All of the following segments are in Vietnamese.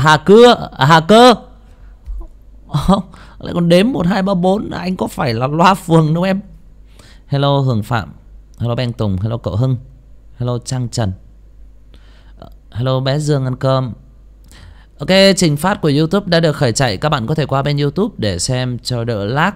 Hà Cơ. Lại còn đếm 1 2 3 4. Anh có phải là loa phường đâu em. Hello Hường Phạm, hello Beng Tùng, hello cậu Hưng, hello Trang Trần, hello bé Dương ăn cơm. Ok, trình phát của YouTube đã được khởi chạy. Các bạn có thể qua bên YouTube để xem cho đỡ lag.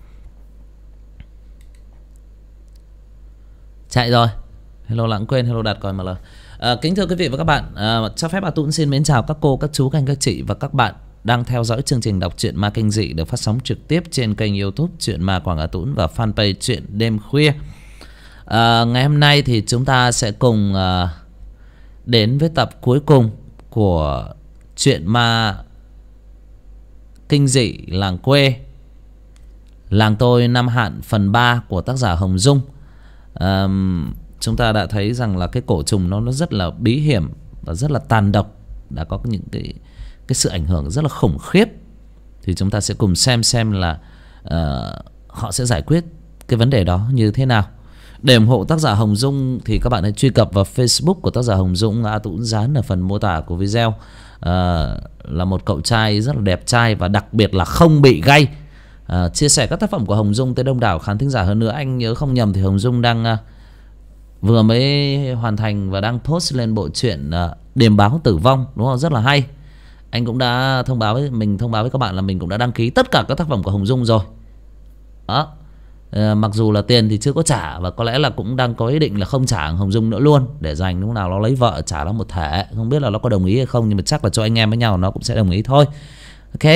Chạy rồi. Hello Lãng Quên, hello Đạt Còi ML. Kính thưa quý vị và các bạn, cho phép Tún xin mến chào các cô, các chú, các anh, các chị và các bạn đang theo dõi chương trình đọc truyện ma kinh dị được phát sóng trực tiếp trên kênh YouTube Truyện Ma Quảng Tún và fanpage Truyện Đêm Khuya. Ngày hôm nay thì chúng ta sẽ cùng đến với tập cuối cùng của truyện ma kinh dị làng quê, Làng Tôi Năm Hạn phần 3 của tác giả Hồng Dung. Chúng ta đã thấy rằng là cái cổ trùng nó rất là bí hiểm và rất là tàn độc, đã có những cái sự ảnh hưởng rất là khủng khiếp. Thì chúng ta sẽ cùng xem là họ sẽ giải quyết cái vấn đề đó như thế nào. Để ủng hộ tác giả Hồng Dung thì các bạn hãy truy cập vào Facebook của tác giả Hồng Dung. Tún dán ở phần mô tả của video. Là một cậu trai rất là đẹp trai và đặc biệt là không bị gay. Chia sẻ các tác phẩm của Hồng Dung tới đông đảo khán thính giả. Hơn nữa, anh nhớ không nhầm thì Hồng Dung đang vừa mới hoàn thành và đang post lên bộ truyện Điềm Báo Tử Vong, đúng không? Rất là hay. Anh cũng đã thông báo với các bạn là mình cũng đã đăng ký tất cả các tác phẩm của Hồng Dung rồi. Đó. Mặc dù là tiền thì chưa có trả, và có lẽ là cũng đang có ý định là không trả Hồng Dung nữa luôn, để dành lúc nào nó lấy vợ trả nó một thể. Không biết là nó có đồng ý hay không, nhưng mà chắc là cho anh em với nhau nó cũng sẽ đồng ý thôi. Ok.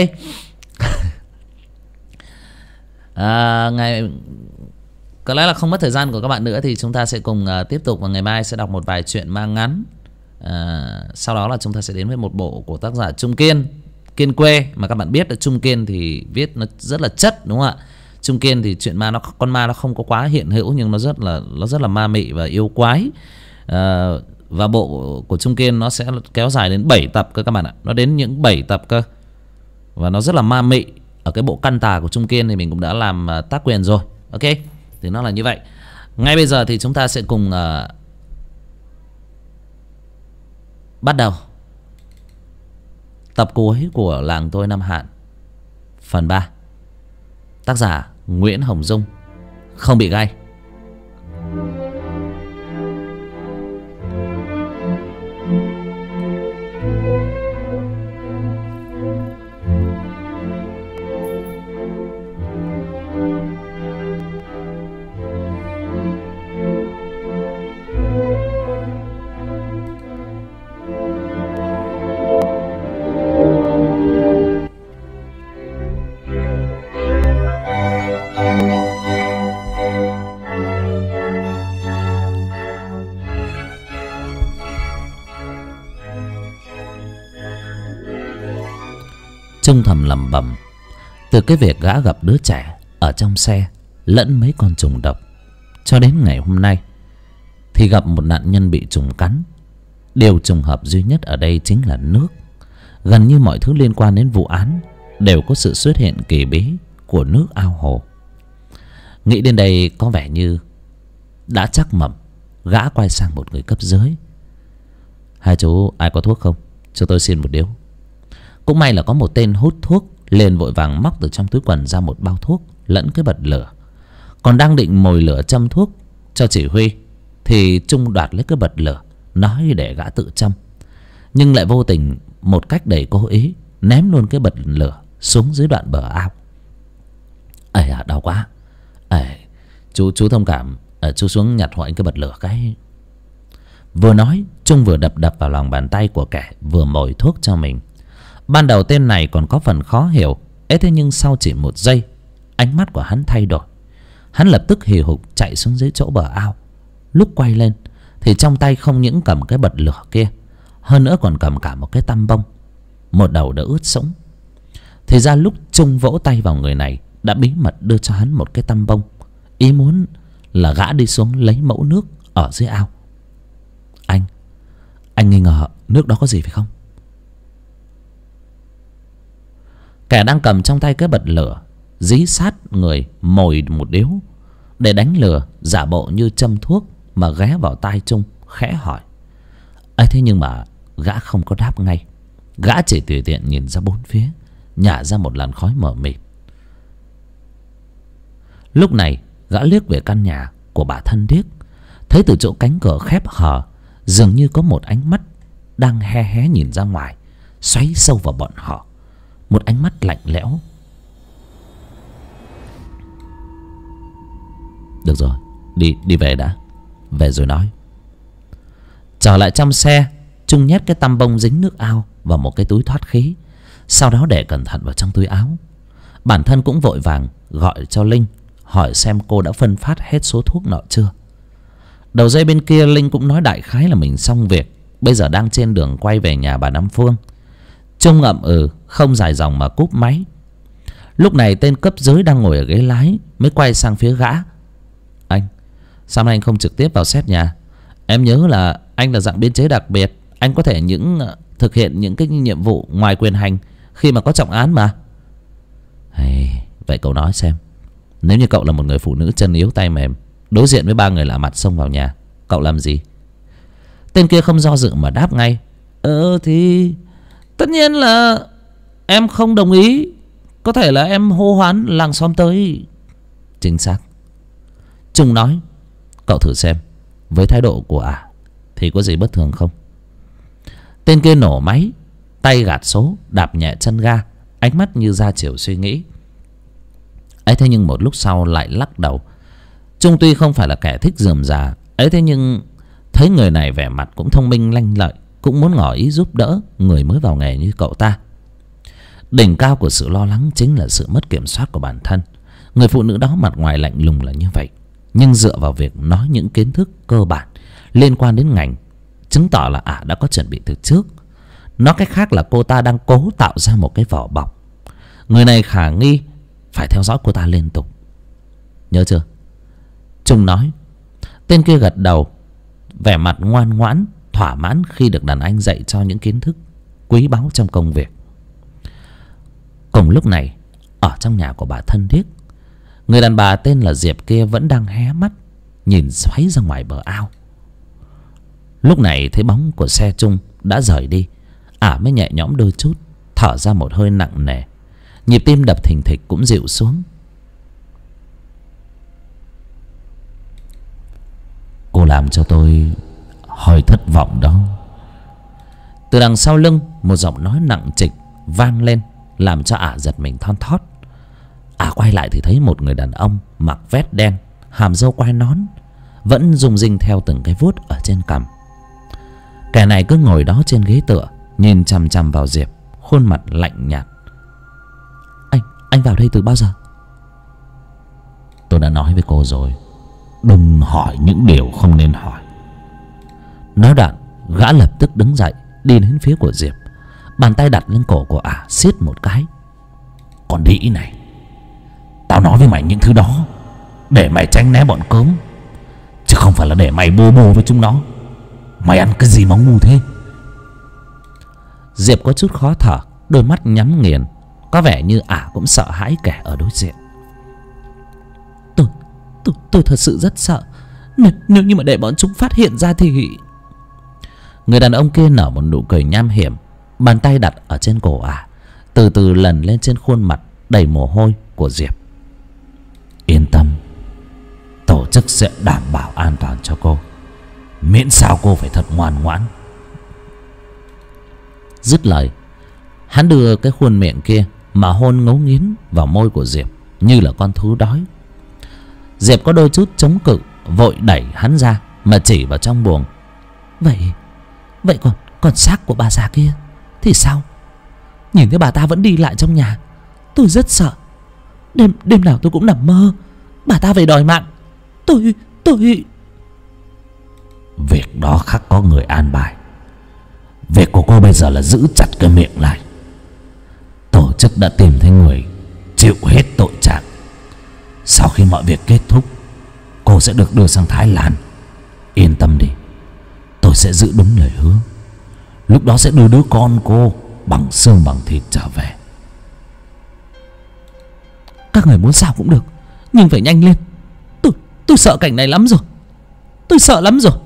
Có lẽ là không mất thời gian của các bạn nữa thì chúng ta sẽ cùng tiếp tục, và ngày mai sẽ đọc một vài chuyện ma ngắn. Sau đó là chúng ta sẽ đến với một bộ của tác giả Trung Kiên, Kiên Quê. Mà các bạn biết là Trung Kiên thì viết nó rất là chất, đúng không ạ? Trung Kiên thì chuyện ma, con ma nó không có quá hiện hữu, nhưng nó rất là ma mị và yêu quái. Và bộ của Trung Kiên nó sẽ kéo dài đến 7 tập cơ các bạn ạ. Nó đến những 7 tập cơ, và nó rất là ma mị. Ở cái bộ Căn Tà của Trung Kiên thì mình cũng đã làm tác quyền rồi. Ok, thì nó là như vậy. Ngay bây giờ thì chúng ta sẽ cùng bắt đầu tập cuối của Làng Tôi Năm Hạn phần 3. Tác giả Nguyễn Hồng Dung, không bị gay. Trung thầm lẩm bẩm, từ cái việc gã gặp đứa trẻ ở trong xe lẫn mấy con trùng độc, cho đến ngày hôm nay thì gặp một nạn nhân bị trùng cắn. Điều trùng hợp duy nhất ở đây chính là nước. Gần như mọi thứ liên quan đến vụ án đều có sự xuất hiện kỳ bí của nước ao hồ. Nghĩ đến đây có vẻ như đã chắc mẩm, gã quay sang một người cấp dưới. Hai chú ai có thuốc không? Cho tôi xin một điếu. Cũng may là có một tên hút thuốc, liền vội vàng móc từ trong túi quần ra một bao thuốc lẫn cái bật lửa. Còn đang định mồi lửa châm thuốc cho chỉ huy thì Trung đoạt lấy cái bật lửa, nói để gã tự châm, nhưng lại vô tình một cách đầy cố ý ném luôn cái bật lửa xuống dưới đoạn bờ ao. Đau quá. Chú thông cảm, chú xuống nhặt hộ anh cái bật lửa cái. Vừa nói, Trung vừa đập vào lòng bàn tay của kẻ vừa mồi thuốc cho mình. Ban đầu tên này còn có phần khó hiểu, thế nhưng sau chỉ một giây, ánh mắt của hắn thay đổi. Hắn lập tức hì hục chạy xuống dưới chỗ bờ ao. Lúc quay lên thì trong tay không những cầm cái bật lửa kia, hơn nữa còn cầm cả một cái tăm bông, một đầu đã ướt sũng. Thì ra lúc Trung vỗ tay vào người này, đã bí mật đưa cho hắn một cái tăm bông, ý muốn là gã đi xuống lấy mẫu nước ở dưới ao. Anh nghi ngờ nước đó có gì phải không? Kẻ đang cầm trong tay cái bật lửa dí sát người mồi một điếu để đánh lừa, giả bộ như châm thuốc mà ghé vào tai Trung khẽ hỏi. Thế nhưng mà gã không có đáp ngay. Gã chỉ tùy tiện nhìn ra bốn phía, nhả ra một làn khói mờ mịt. Lúc này gã liếc về căn nhà của bà thân điếc, thấy từ chỗ cánh cửa khép hờ dường như có một ánh mắt đang hé hé nhìn ra ngoài, xoáy sâu vào bọn họ. Một ánh mắt lạnh lẽo. Được rồi, đi về đã, về rồi nói. Trở lại trong xe, Trung nhét cái tăm bông dính nước ao vào một cái túi thoát khí, sau đó để cẩn thận vào trong túi áo. Bản thân cũng vội vàng gọi cho Linh, hỏi xem cô đã phân phát hết số thuốc nọ chưa. Đầu dây bên kia Linh cũng nói đại khái là mình xong việc, bây giờ đang trên đường quay về nhà bà Năm Phương. Trung ậm không dài dòng mà cúp máy. Lúc này tên cấp dưới đang ngồi ở ghế lái mới quay sang phía gã. Anh, sao nay anh không trực tiếp vào xét nhà? Em nhớ là anh là dạng biên chế đặc biệt, anh có thể thực hiện những cái nhiệm vụ ngoài quyền hành khi mà có trọng án mà. Vậy cậu nói xem, nếu như cậu là một người phụ nữ chân yếu tay mềm, đối diện với 3 người lạ mặt xông vào nhà, cậu làm gì? Tên kia không do dự mà đáp ngay. Thì tất nhiên là em không đồng ý. Có thể là em hô hoán làng xóm tới. Chính xác. Trung nói, cậu thử xem, với thái độ của thì có gì bất thường không? Tên kia nổ máy, tay gạt số, đạp nhẹ chân ga, ánh mắt như ra chiều suy nghĩ. Ấy thế nhưng một lúc sau lại lắc đầu. Trung tuy không phải là kẻ thích rườm rà, ấy thế nhưng thấy người này vẻ mặt cũng thông minh lanh lợi, cũng muốn ngỏ ý giúp đỡ người mới vào nghề như cậu ta. Đỉnh cao của sự lo lắng chính là sự mất kiểm soát của bản thân. Người phụ nữ đó mặt ngoài lạnh lùng là như vậy, nhưng dựa vào việc nói những kiến thức cơ bản liên quan đến ngành, chứng tỏ là đã có chuẩn bị từ trước. Nói cách khác là cô ta đang cố tạo ra một cái vỏ bọc. Người này khả nghi, phải theo dõi cô ta liên tục. Nhớ chưa? Trung nói. Tên kia gật đầu, vẻ mặt ngoan ngoãn, thỏa mãn khi được đàn anh dạy cho những kiến thức quý báu trong công việc. Cùng lúc này, ở trong nhà của bà thân điếc, người đàn bà tên là Diệp kia vẫn đang hé mắt nhìn xoáy ra ngoài bờ ao. Lúc này thấy bóng của xe Trung đã rời đi, mới nhẹ nhõm đôi chút, thở ra một hơi nặng nề. Nhịp tim đập thình thịch cũng dịu xuống. Cô làm cho tôi hơi thất vọng đó. Từ đằng sau lưng, một giọng nói nặng trịch vang lên, làm cho giật mình thon thót. Quay lại thì thấy một người đàn ông mặc vest đen, hàm râu quai nón, vẫn rung rinh theo từng cái vuốt ở trên cằm. Kẻ này cứ ngồi đó trên ghế tựa, nhìn chằm chằm vào Diệp, khuôn mặt lạnh nhạt. Anh vào đây từ bao giờ? Tôi đã nói với cô rồi, đừng hỏi những điều không nên hỏi. Nói đoạn, gã lập tức đứng dậy, đi đến phía của Diệp, bàn tay đặt lên cổ của siết một cái. Con đĩ này, tao nói với mày những thứ đó để mày tránh né bọn cớm, chứ không phải là để mày bô bô với chúng nó. Mày ăn cái gì mà ngu thế? Diệp có chút khó thở, đôi mắt nhắm nghiền, có vẻ như cũng sợ hãi kẻ ở đối diện. Tôi thật sự rất sợ. Nếu như mà để bọn chúng phát hiện ra thì... Người đàn ông kia nở một nụ cười nham hiểm, bàn tay đặt ở trên cổ từ từ lần lên trên khuôn mặt đầy mồ hôi của Diệp. Yên tâm, tổ chức sẽ đảm bảo an toàn cho cô, miễn sao cô phải thật ngoan ngoãn. Dứt lời, hắn đưa cái khuôn miệng kia mà hôn ngấu nghiến vào môi của Diệp như là con thú đói. Diệp có đôi chút chống cự, vội đẩy hắn ra mà chỉ vào trong buồng. Vậy còn xác của bà già kia thì sao? Nhìn thấy bà ta vẫn đi lại trong nhà, tôi rất sợ. Đêm nào tôi cũng nằm mơ bà ta về đòi mạng. Tôi Việc đó khắc có người an bài. Việc của cô bây giờ là giữ chặt cái miệng lại. Tổ chức đã tìm thấy người chịu hết tội trạng. Sau khi mọi việc kết thúc, cô sẽ được đưa sang Thái Lan. Yên tâm đi, tôi sẽ giữ đúng lời hứa. Lúc đó sẽ đưa đứa con cô bằng xương bằng thịt trở về. Các người muốn sao cũng được, nhưng phải nhanh lên. Tôi sợ cảnh này lắm rồi. Tôi sợ lắm rồi.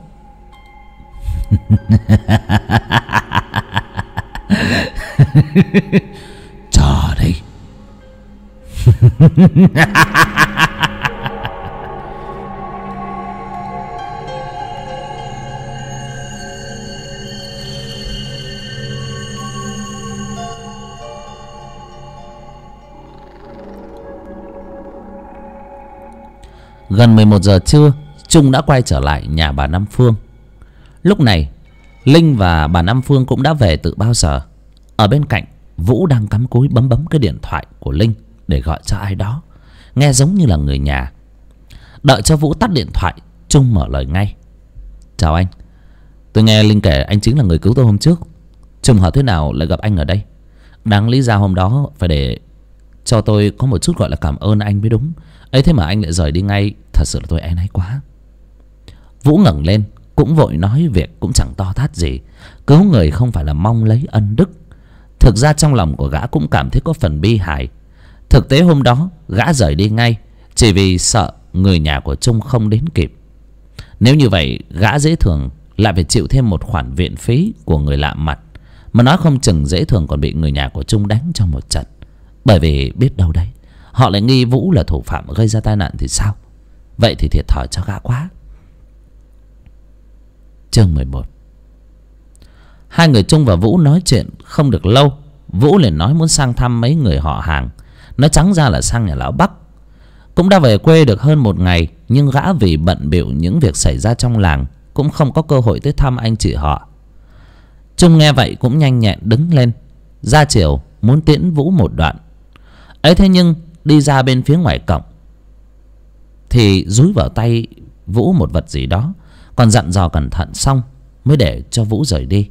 Chờ đây. Gần 11 giờ trưa, Trung đã quay trở lại nhà bà Năm Phương. Lúc này Linh và bà Năm Phương cũng đã về từ bao giờ. Ở bên cạnh, Vũ đang cắm cúi bấm cái điện thoại của Linh để gọi cho ai đó, nghe giống như là người nhà. Đợi cho Vũ tắt điện thoại, Trung mở lời ngay. Chào anh, tôi nghe Linh kể anh chính là người cứu tôi hôm trước. Trùng hợp thế nào lại gặp anh ở đây? Đáng lý ra hôm đó phải để cho tôi có một chút gọi là cảm ơn anh mới đúng. Ấy thế mà anh lại rời đi ngay, thật sự là tôi áy náy quá. Vũ ngẩng lên, cũng vội nói việc cũng chẳng to tát gì. Cứu người không phải là mong lấy ân đức. Thực ra trong lòng của gã cũng cảm thấy có phần bi hài. Thực tế hôm đó gã rời đi ngay chỉ vì sợ người nhà của Trung không đến kịp. Nếu như vậy, gã dễ thường lại phải chịu thêm một khoản viện phí của người lạ mặt, mà nói không chừng dễ thường còn bị người nhà của Trung đánh cho một trận. Bởi vì biết đâu đấy, họ lại nghi Vũ là thủ phạm gây ra tai nạn thì sao? Vậy thì thiệt thòi cho gã quá. Chương 11. Hai người Trung và Vũ nói chuyện không được lâu, Vũ liền nói muốn sang thăm mấy người họ hàng. Nói trắng ra là sang nhà lão Bắc. Cũng đã về quê được hơn một ngày, nhưng gã vì bận bịu những việc xảy ra trong làng, cũng không có cơ hội tới thăm anh chị họ. Trung nghe vậy cũng nhanh nhẹn đứng lên, ra chiều muốn tiễn Vũ một đoạn. Ấy thế nhưng đi ra bên phía ngoài cổng thì dúi vào tay Vũ một vật gì đó, còn dặn dò cẩn thận xong mới để cho Vũ rời đi.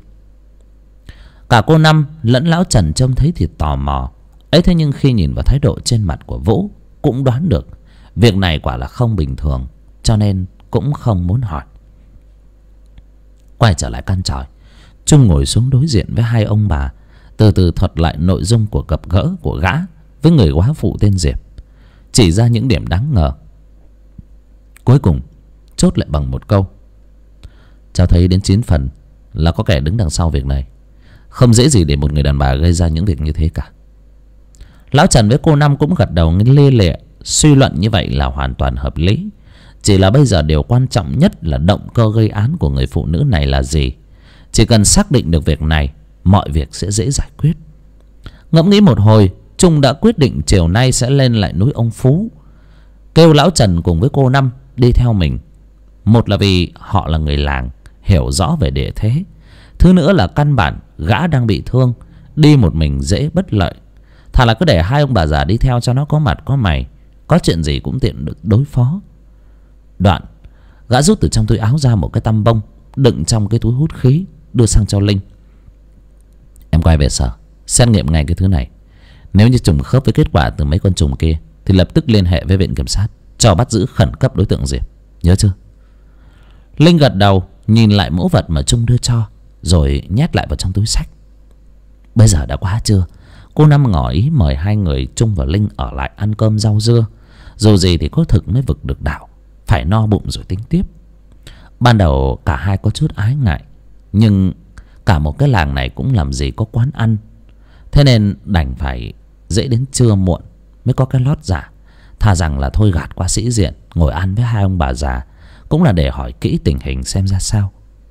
Cả cô Năm lẫn lão Trần trông thấy thì tò mò. Ấy thế nhưng khi nhìn vào thái độ trên mặt của Vũ, cũng đoán được việc này quả là không bình thường, cho nên cũng không muốn hỏi. Quay trở lại căn tròi, Trung ngồi xuống đối diện với hai ông bà, từ từ thuật lại nội dung của gặp gỡ của gã với người góa phụ tên Diệp, chỉ ra những điểm đáng ngờ. Cuối cùng chốt lại bằng một câu: cháu thấy đến 9 phần là có kẻ đứng đằng sau việc này. Không dễ gì để một người đàn bà gây ra những việc như thế cả. Lão Trần với cô Năm cũng gật đầu lê lệ, suy luận như vậy là hoàn toàn hợp lý. Chỉ là bây giờ điều quan trọng nhất là động cơ gây án của người phụ nữ này là gì. Chỉ cần xác định được việc này, mọi việc sẽ dễ giải quyết. Ngẫm nghĩ một hồi, Trung đã quyết định chiều nay sẽ lên lại núi ông Phú, kêu lão Trần cùng với cô Năm đi theo mình. Một là vì họ là người làng, hiểu rõ về địa thế. Thứ nữa là căn bản gã đang bị thương, đi một mình dễ bất lợi. Thà là cứ để hai ông bà già đi theo cho nó có mặt có mày, có chuyện gì cũng tiện được đối phó. Đoạn gã rút từ trong túi áo ra một cái tăm bông đựng trong cái túi hút khí, đưa sang cho Linh. Em quay về sở xét nghiệm ngay cái thứ này. Nếu như trùng khớp với kết quả từ mấy con trùng kia thì lập tức liên hệ với viện kiểm sát cho bắt giữ khẩn cấp đối tượng Diệp, nhớ chưa? Linh gật đầu, nhìn lại mẫu vật mà Trung đưa cho, rồi nhét lại vào trong túi xách. Bây giờ đã quá trưa, cô Năm ngỏ ý mời hai người Trung và Linh ở lại ăn cơm rau dưa. Dù gì thì có thực mới vực được đạo, phải no bụng rồi tính tiếp. Ban đầu cả hai có chút ái ngại, nhưng cả một cái làng này cũng làm gì có quán ăn, thế nên đành phải dễ đến trưa muộn mới có cái lót giả. Thà rằng là thôi gạt qua sĩ diện, ngồi ăn với hai ông bà già, cũng là để hỏi kỹ tình hình xem ra sao.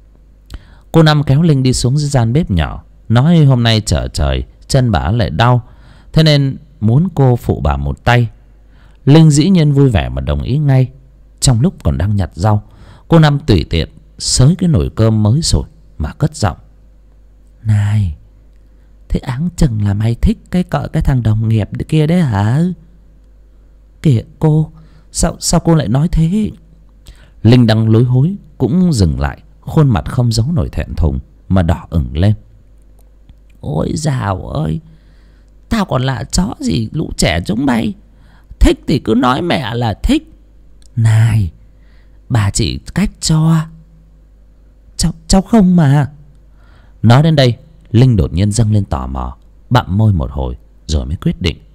Cô Năm kéo Linh đi xuống dưới gian bếp nhỏ, nói hôm nay trở trời chân bà lại đau, thế nên muốn cô phụ bà một tay. Linh dĩ nhiên vui vẻ mà đồng ý ngay. Trong lúc còn đang nhặt rau, cô Năm tùy tiện xới cái nồi cơm mới sủi mà cất giọng: Này, thế áng chừng là mày thích cái thằng đồng nghiệp kia đấy hả? Kìa cô, sao cô lại nói thế? Linh đang lối hối cũng dừng lại, khuôn mặt không giấu nổi thẹn thùng mà đỏ ửng lên. Ôi dào ơi, tao còn là chó gì lũ trẻ chúng bay. Thích thì cứ nói mẹ là thích. Này, bà chỉ cách cho. Cháu không mà. Nói đến đây, Linh đột nhiên dâng lên tò mò, bặm môi một hồi rồi mới quyết định.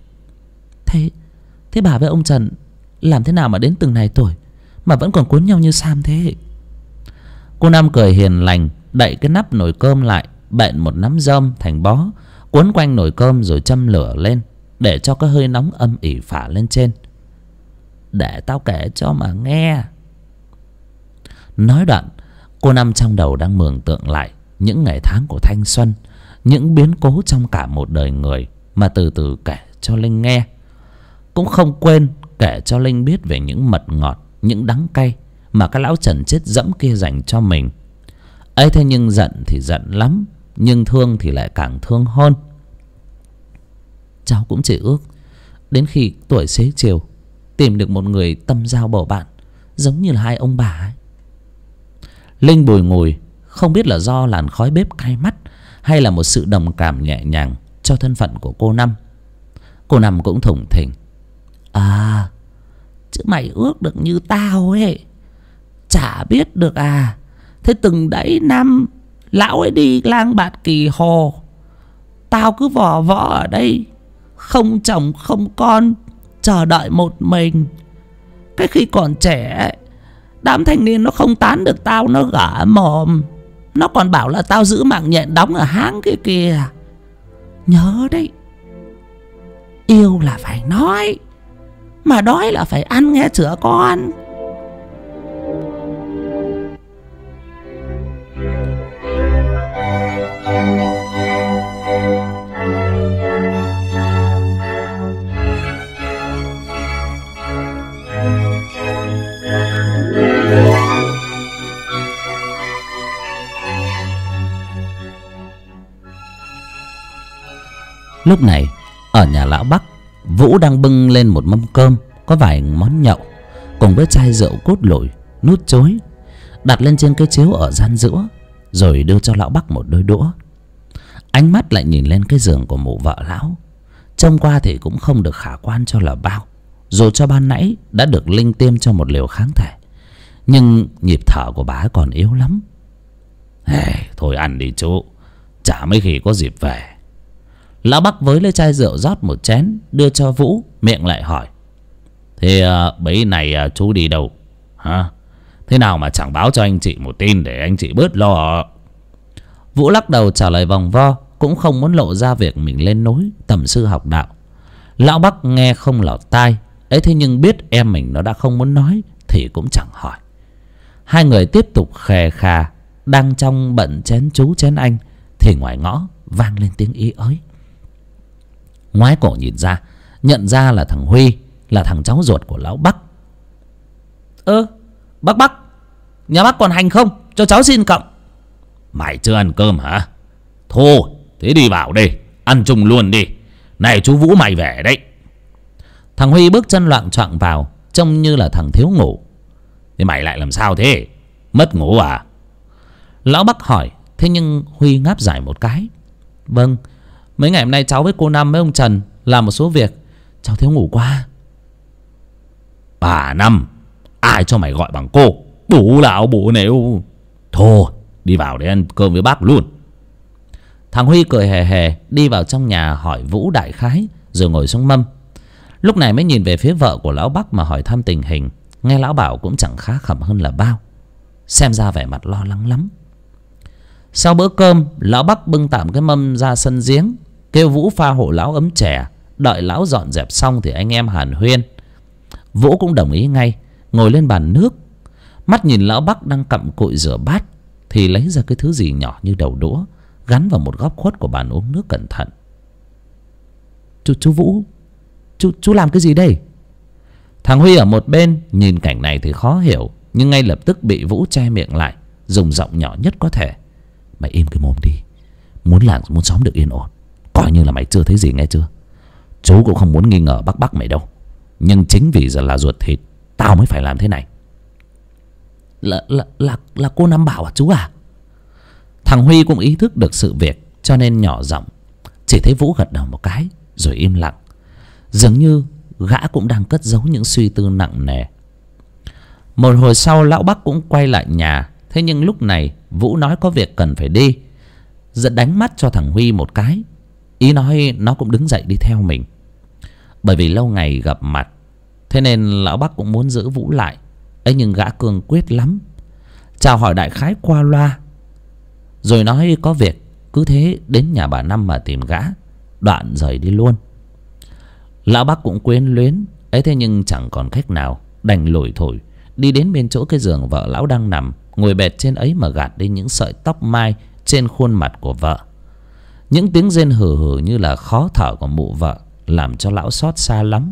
Thế bà với ông Trần làm thế nào mà đến từng này tuổi mà vẫn còn cuốn nhau như Sam thế? Cô Năm cười hiền lành, đậy cái nắp nồi cơm lại, bện một nắm rơm thành bó, Quấn quanh nồi cơm rồi châm lửa lên, để cho cái hơi nóng âm ỉ phả lên trên. Để tao kể cho mà nghe. Nói đoạn, cô Năm trong đầu đang mường tượng lại những ngày tháng của thanh xuân, những biến cố trong cả một đời người, mà từ từ kể cho Linh nghe. Cũng không quên kể cho Linh biết về những mật ngọt, những đắng cay mà cái lão Trần chết dẫm kia dành cho mình. Ấy thế nhưng giận thì giận lắm, nhưng thương thì lại càng thương hơn. Cháu cũng chỉ ước đến khi tuổi xế chiều tìm được một người tâm giao bầu bạn, giống như là hai ông bà ấy. Linh bùi ngùi, không biết là do làn khói bếp cay mắt hay là một sự đồng cảm nhẹ nhàng cho thân phận của cô Năm. Cô Năm cũng thủng thỉnh: À, chứ mày ước được như tao ấy, chả biết được à. Thế từng đấy năm lão ấy đi lang bạt Kỳ Hồ, tao cứ vò võ ở đây, không chồng không con, chờ đợi một mình. Cái khi còn trẻ, đám thanh niên nó không tán được tao, nó gả mồm, nó còn bảo là tao giữ mạng nhện đóng ở háng kia kìa. Nhớ đấy, yêu là phải nói, mà đói là phải ăn nghe chửa con. Lúc này ở nhà lão Bắc, Vũ đang bưng lên một mâm cơm có vài món nhậu cùng với chai rượu cốt lủi, nút chối, đặt lên trên cái chiếu ở gian giữa, rồi đưa cho lão Bắc một đôi đũa. Ánh mắt lại nhìn lên cái giường của mụ vợ lão, trông qua thì cũng không được khả quan cho là bao. Dù cho ban nãy đã được Linh tiêm cho một liều kháng thể, nhưng nhịp thở của bà ấy còn yếu lắm. Thôi ăn đi chú, chả mấy khi có dịp về. Lão Bắc với lấy chai rượu rót một chén đưa cho Vũ, miệng lại hỏi: Thế bấy này chú đi đâu hả? Thế nào mà chẳng báo cho anh chị một tin để anh chị bớt lo? Vũ lắc đầu trả lời vòng vo, cũng không muốn lộ ra việc mình lên núi tầm sư học đạo. Lão Bắc nghe không lọt tai ấy, thế nhưng biết em mình nó đã không muốn nói thì cũng chẳng hỏi. Hai người tiếp tục khè khà, đang trong bận chén chú chén anh thì ngoài ngõ vang lên tiếng ý ới. Ngoái cổ nhìn ra, nhận ra là thằng Huy, là thằng cháu ruột của lão Bắc. Bác, nhà bác còn hành không? Cho cháu xin cộng. Mày chưa ăn cơm hả? Thôi, thế đi vào đi, ăn chung luôn đi. Này chú Vũ mày về đấy. Thằng Huy bước chân loạng choạng vào, trông như là thằng thiếu ngủ. Thế mày lại làm sao thế? Mất ngủ à? Lão Bắc hỏi, thế nhưng Huy ngáp dài một cái. Vâng, mấy ngày hôm nay cháu với cô Năm với ông Trần làm một số việc, cháu thiếu ngủ quá. Bà Năm, ai cho mày gọi bằng cô? Bố lão bố nếu. Thôi, đi vào để ăn cơm với bác luôn. Thằng Huy cười hề hề đi vào trong nhà hỏi Vũ đại khái, rồi ngồi xuống mâm. Lúc này mới nhìn về phía vợ của lão Bắc mà hỏi thăm tình hình. Nghe lão bảo cũng chẳng khá khẩm hơn là bao, xem ra vẻ mặt lo lắng lắm. Sau bữa cơm, lão Bắc bưng tạm cái mâm ra sân giếng, kêu Vũ pha hộ lão ấm chè. Đợi lão dọn dẹp xong thì anh em hàn huyên. Vũ cũng đồng ý ngay, ngồi lên bàn nước. Mắt nhìn lão Bắc đang cặm cụi rửa bát thì lấy ra cái thứ gì nhỏ như đầu đũa, gắn vào một góc khuất của bàn uống nước cẩn thận. Chú Vũ, chú làm cái gì đây? Thằng Huy ở một bên nhìn cảnh này thì khó hiểu, nhưng ngay lập tức bị Vũ che miệng lại, dùng giọng nhỏ nhất có thể: Mày im cái mồm đi, muốn làng muốn xóm được yên ổn, coi như là mày chưa thấy gì nghe chưa. Chú cũng không muốn nghi ngờ Bắc mày đâu, nhưng chính vì giờ là ruột thịt tao mới phải làm thế này. Là cô Năm bảo à chú à? Thằng Huy cũng ý thức được sự việc cho nên nhỏ giọng. Chỉ thấy Vũ gật đầu một cái rồi im lặng, dường như gã cũng đang cất giấu những suy tư nặng nề. Một hồi sau lão Bắc cũng quay lại nhà. Thế nhưng lúc này Vũ nói có việc cần phải đi, giật đánh mắt cho thằng Huy một cái, ý nói nó cũng đứng dậy đi theo mình. Bởi vì lâu ngày gặp mặt, thế nên lão Bắc cũng muốn giữ Vũ lại. ấy nhưng gã cương quyết lắm, chào hỏi đại khái qua loa, rồi nói có việc cứ thế đến nhà bà Năm mà tìm gã. đoạn rời đi luôn. Lão Bắc cũng quyến luyến ấy, thế nhưng chẳng còn cách nào, đành lủi thủi đi đến bên chỗ cái giường vợ lão đang nằm, ngồi bệt trên ấy mà gạt đi những sợi tóc mai trên khuôn mặt của vợ. Những tiếng rên hừ hừ như là khó thở của mụ vợ làm cho lão xót xa lắm.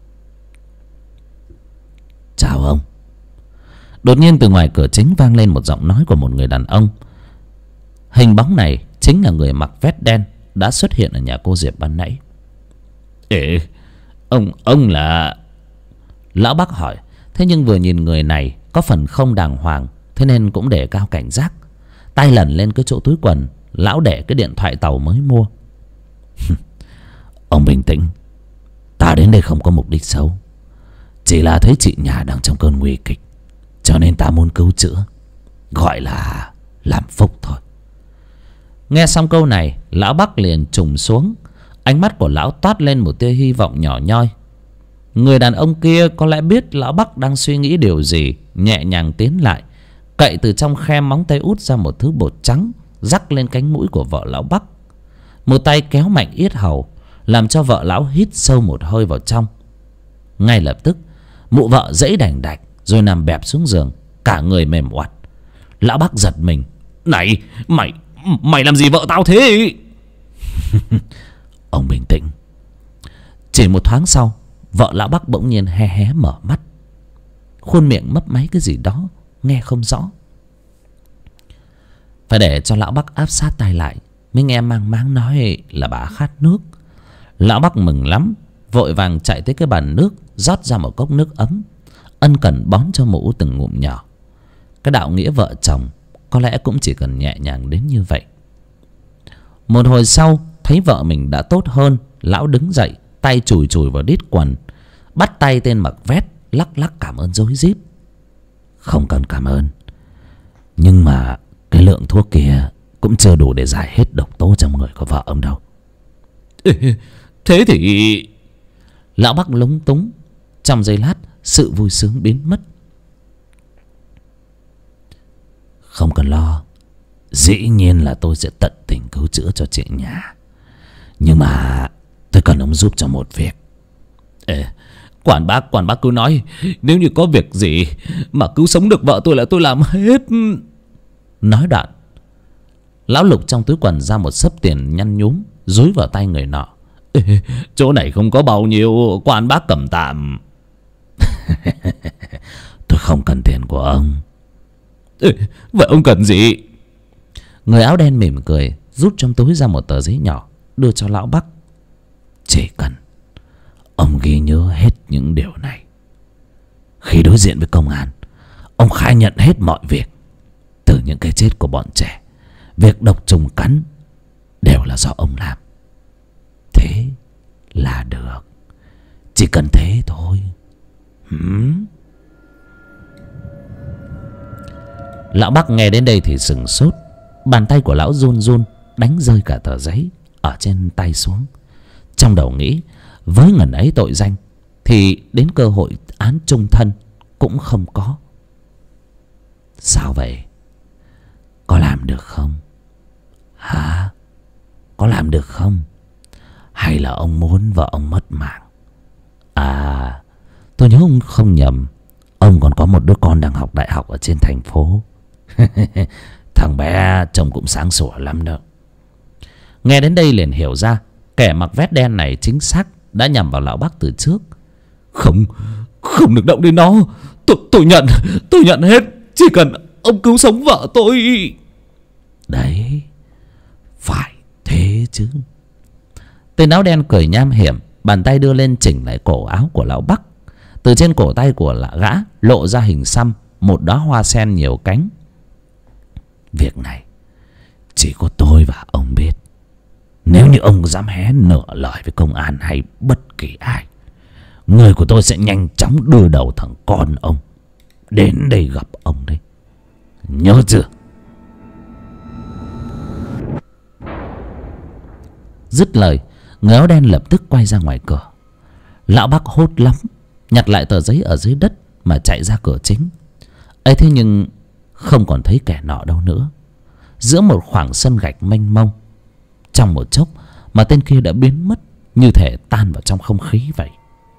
Chào ông. Đột nhiên từ ngoài cửa chính vang lên một giọng nói của một người đàn ông. Hình bóng này chính là người mặc vest đen đã xuất hiện ở nhà cô Diệp ban nãy. Ê, ông là... Lão Bắc hỏi. Thế nhưng vừa nhìn người này có phần không đàng hoàng, thế nên cũng để cao cảnh giác. Tay lần lên cái chỗ túi quần, lão để cái điện thoại tàu mới mua. Ông bình tĩnh. Ta đến đây không có mục đích xấu, chỉ là thấy chị nhà đang trong cơn nguy kịch, cho nên ta muốn cứu chữa, gọi là làm phúc thôi. Nghe xong câu này, lão Bắc liền trùng xuống. Ánh mắt của lão toát lên một tia hy vọng nhỏ nhoi. Người đàn ông kia có lẽ biết lão Bắc đang suy nghĩ điều gì, nhẹ nhàng tiến lại, cậy từ trong khe móng tay út ra một thứ bột trắng, rắc lên cánh mũi của vợ lão Bắc. Một tay kéo mạnh yết hầu, làm cho vợ lão hít sâu một hơi vào trong. Ngay lập tức mụ vợ giãy đành đạch rồi nằm bẹp xuống giường, cả người mềm oặt. Lão Bắc giật mình. Này, mày làm gì vợ tao thế? Ông bình tĩnh. Chỉ một thoáng sau, vợ lão Bắc bỗng nhiên hé hé mở mắt, khuôn miệng mấp máy cái gì đó nghe không rõ. Phải để cho lão Bắc áp sát tai lại mới nghe mang máng nói là bà khát nước. Lão Bắc mừng lắm, vội vàng chạy tới cái bàn nước, rót ra một cốc nước ấm, ân cần bón cho mụ từng ngụm nhỏ. Cái đạo nghĩa vợ chồng có lẽ cũng chỉ cần nhẹ nhàng đến như vậy. Một hồi sau, thấy vợ mình đã tốt hơn, lão đứng dậy, tay chùi chùi vào đít quần, bắt tay tên mặc vest lắc lắc cảm ơn rối rít. Không cần cảm ơn, nhưng mà cái lượng thuốc kia cũng chưa đủ để giải hết độc tố trong người của vợ ông đâu. Thế thì... Lão Bắc lúng túng. Trong giây lát, sự vui sướng biến mất. Không cần lo, dĩ nhiên là tôi sẽ tận tình cứu chữa cho chị nhà, nhưng mà tôi cần ông giúp cho một việc. Quản bác cứ nói, nếu như có việc gì mà cứu sống được vợ tôi là tôi làm hết. Nói đoạn, lão lục trong túi quần ra một xấp tiền nhăn nhúm, dúi vào tay người nọ. Chỗ này không có bao nhiêu, quan bác cầm tạm. Tôi không cần tiền của ông. Vậy ông cần gì? Người áo đen mỉm cười, rút trong túi ra một tờ giấy nhỏ, đưa cho lão Bắc. Chỉ cần ông ghi nhớ hết những điều này, khi đối diện với công an, ông khai nhận hết mọi việc, từ những cái chết của bọn trẻ, việc độc trùng cắn, đều là do ông làm. Thế là được, chỉ cần thế thôi. Lão Bắc nghe đến đây thì sửng sốt. Bàn tay của lão run run, đánh rơi cả tờ giấy ở trên tay xuống. Trong đầu nghĩ, với ngần ấy tội danh thì đến cơ hội án chung thân cũng không có. Sao vậy? Có làm được không? Hả? Có làm được không? Hay là ông muốn vợ ông mất mạng? À, tôi nhớ ông không nhầm, ông còn có một đứa con đang học đại học ở trên thành phố. Thằng bé trông cũng sáng sủa lắm đó. Nghe đến đây liền hiểu ra, kẻ mặc vest đen này chính xác đã nhằm vào lão Bắc từ trước. Không được động đến nó. Tôi nhận hết, chỉ cần ông cứu sống vợ tôi. Đấy, phải thế chứ. Tên áo đen cười nham hiểm, bàn tay đưa lên chỉnh lại cổ áo của lão Bắc. Từ trên cổ tay của gã lộ ra hình xăm một đóa hoa sen nhiều cánh. Việc này chỉ có tôi và ông biết. Nếu như ông dám hé nửa lời với công an hay bất kỳ ai, người của tôi sẽ nhanh chóng đưa đầu thằng con ông đến đây gặp ông đấy. Nhớ chưa? Dứt lời, người áo đen lập tức quay ra ngoài cửa. Lão Bắc hốt lắm, nhặt lại tờ giấy ở dưới đất mà chạy ra cửa chính. ấy thế nhưng không còn thấy kẻ nọ đâu nữa. Giữa một khoảng sân gạch mênh mông, trong một chốc mà tên kia đã biến mất, như thể tan vào trong không khí vậy.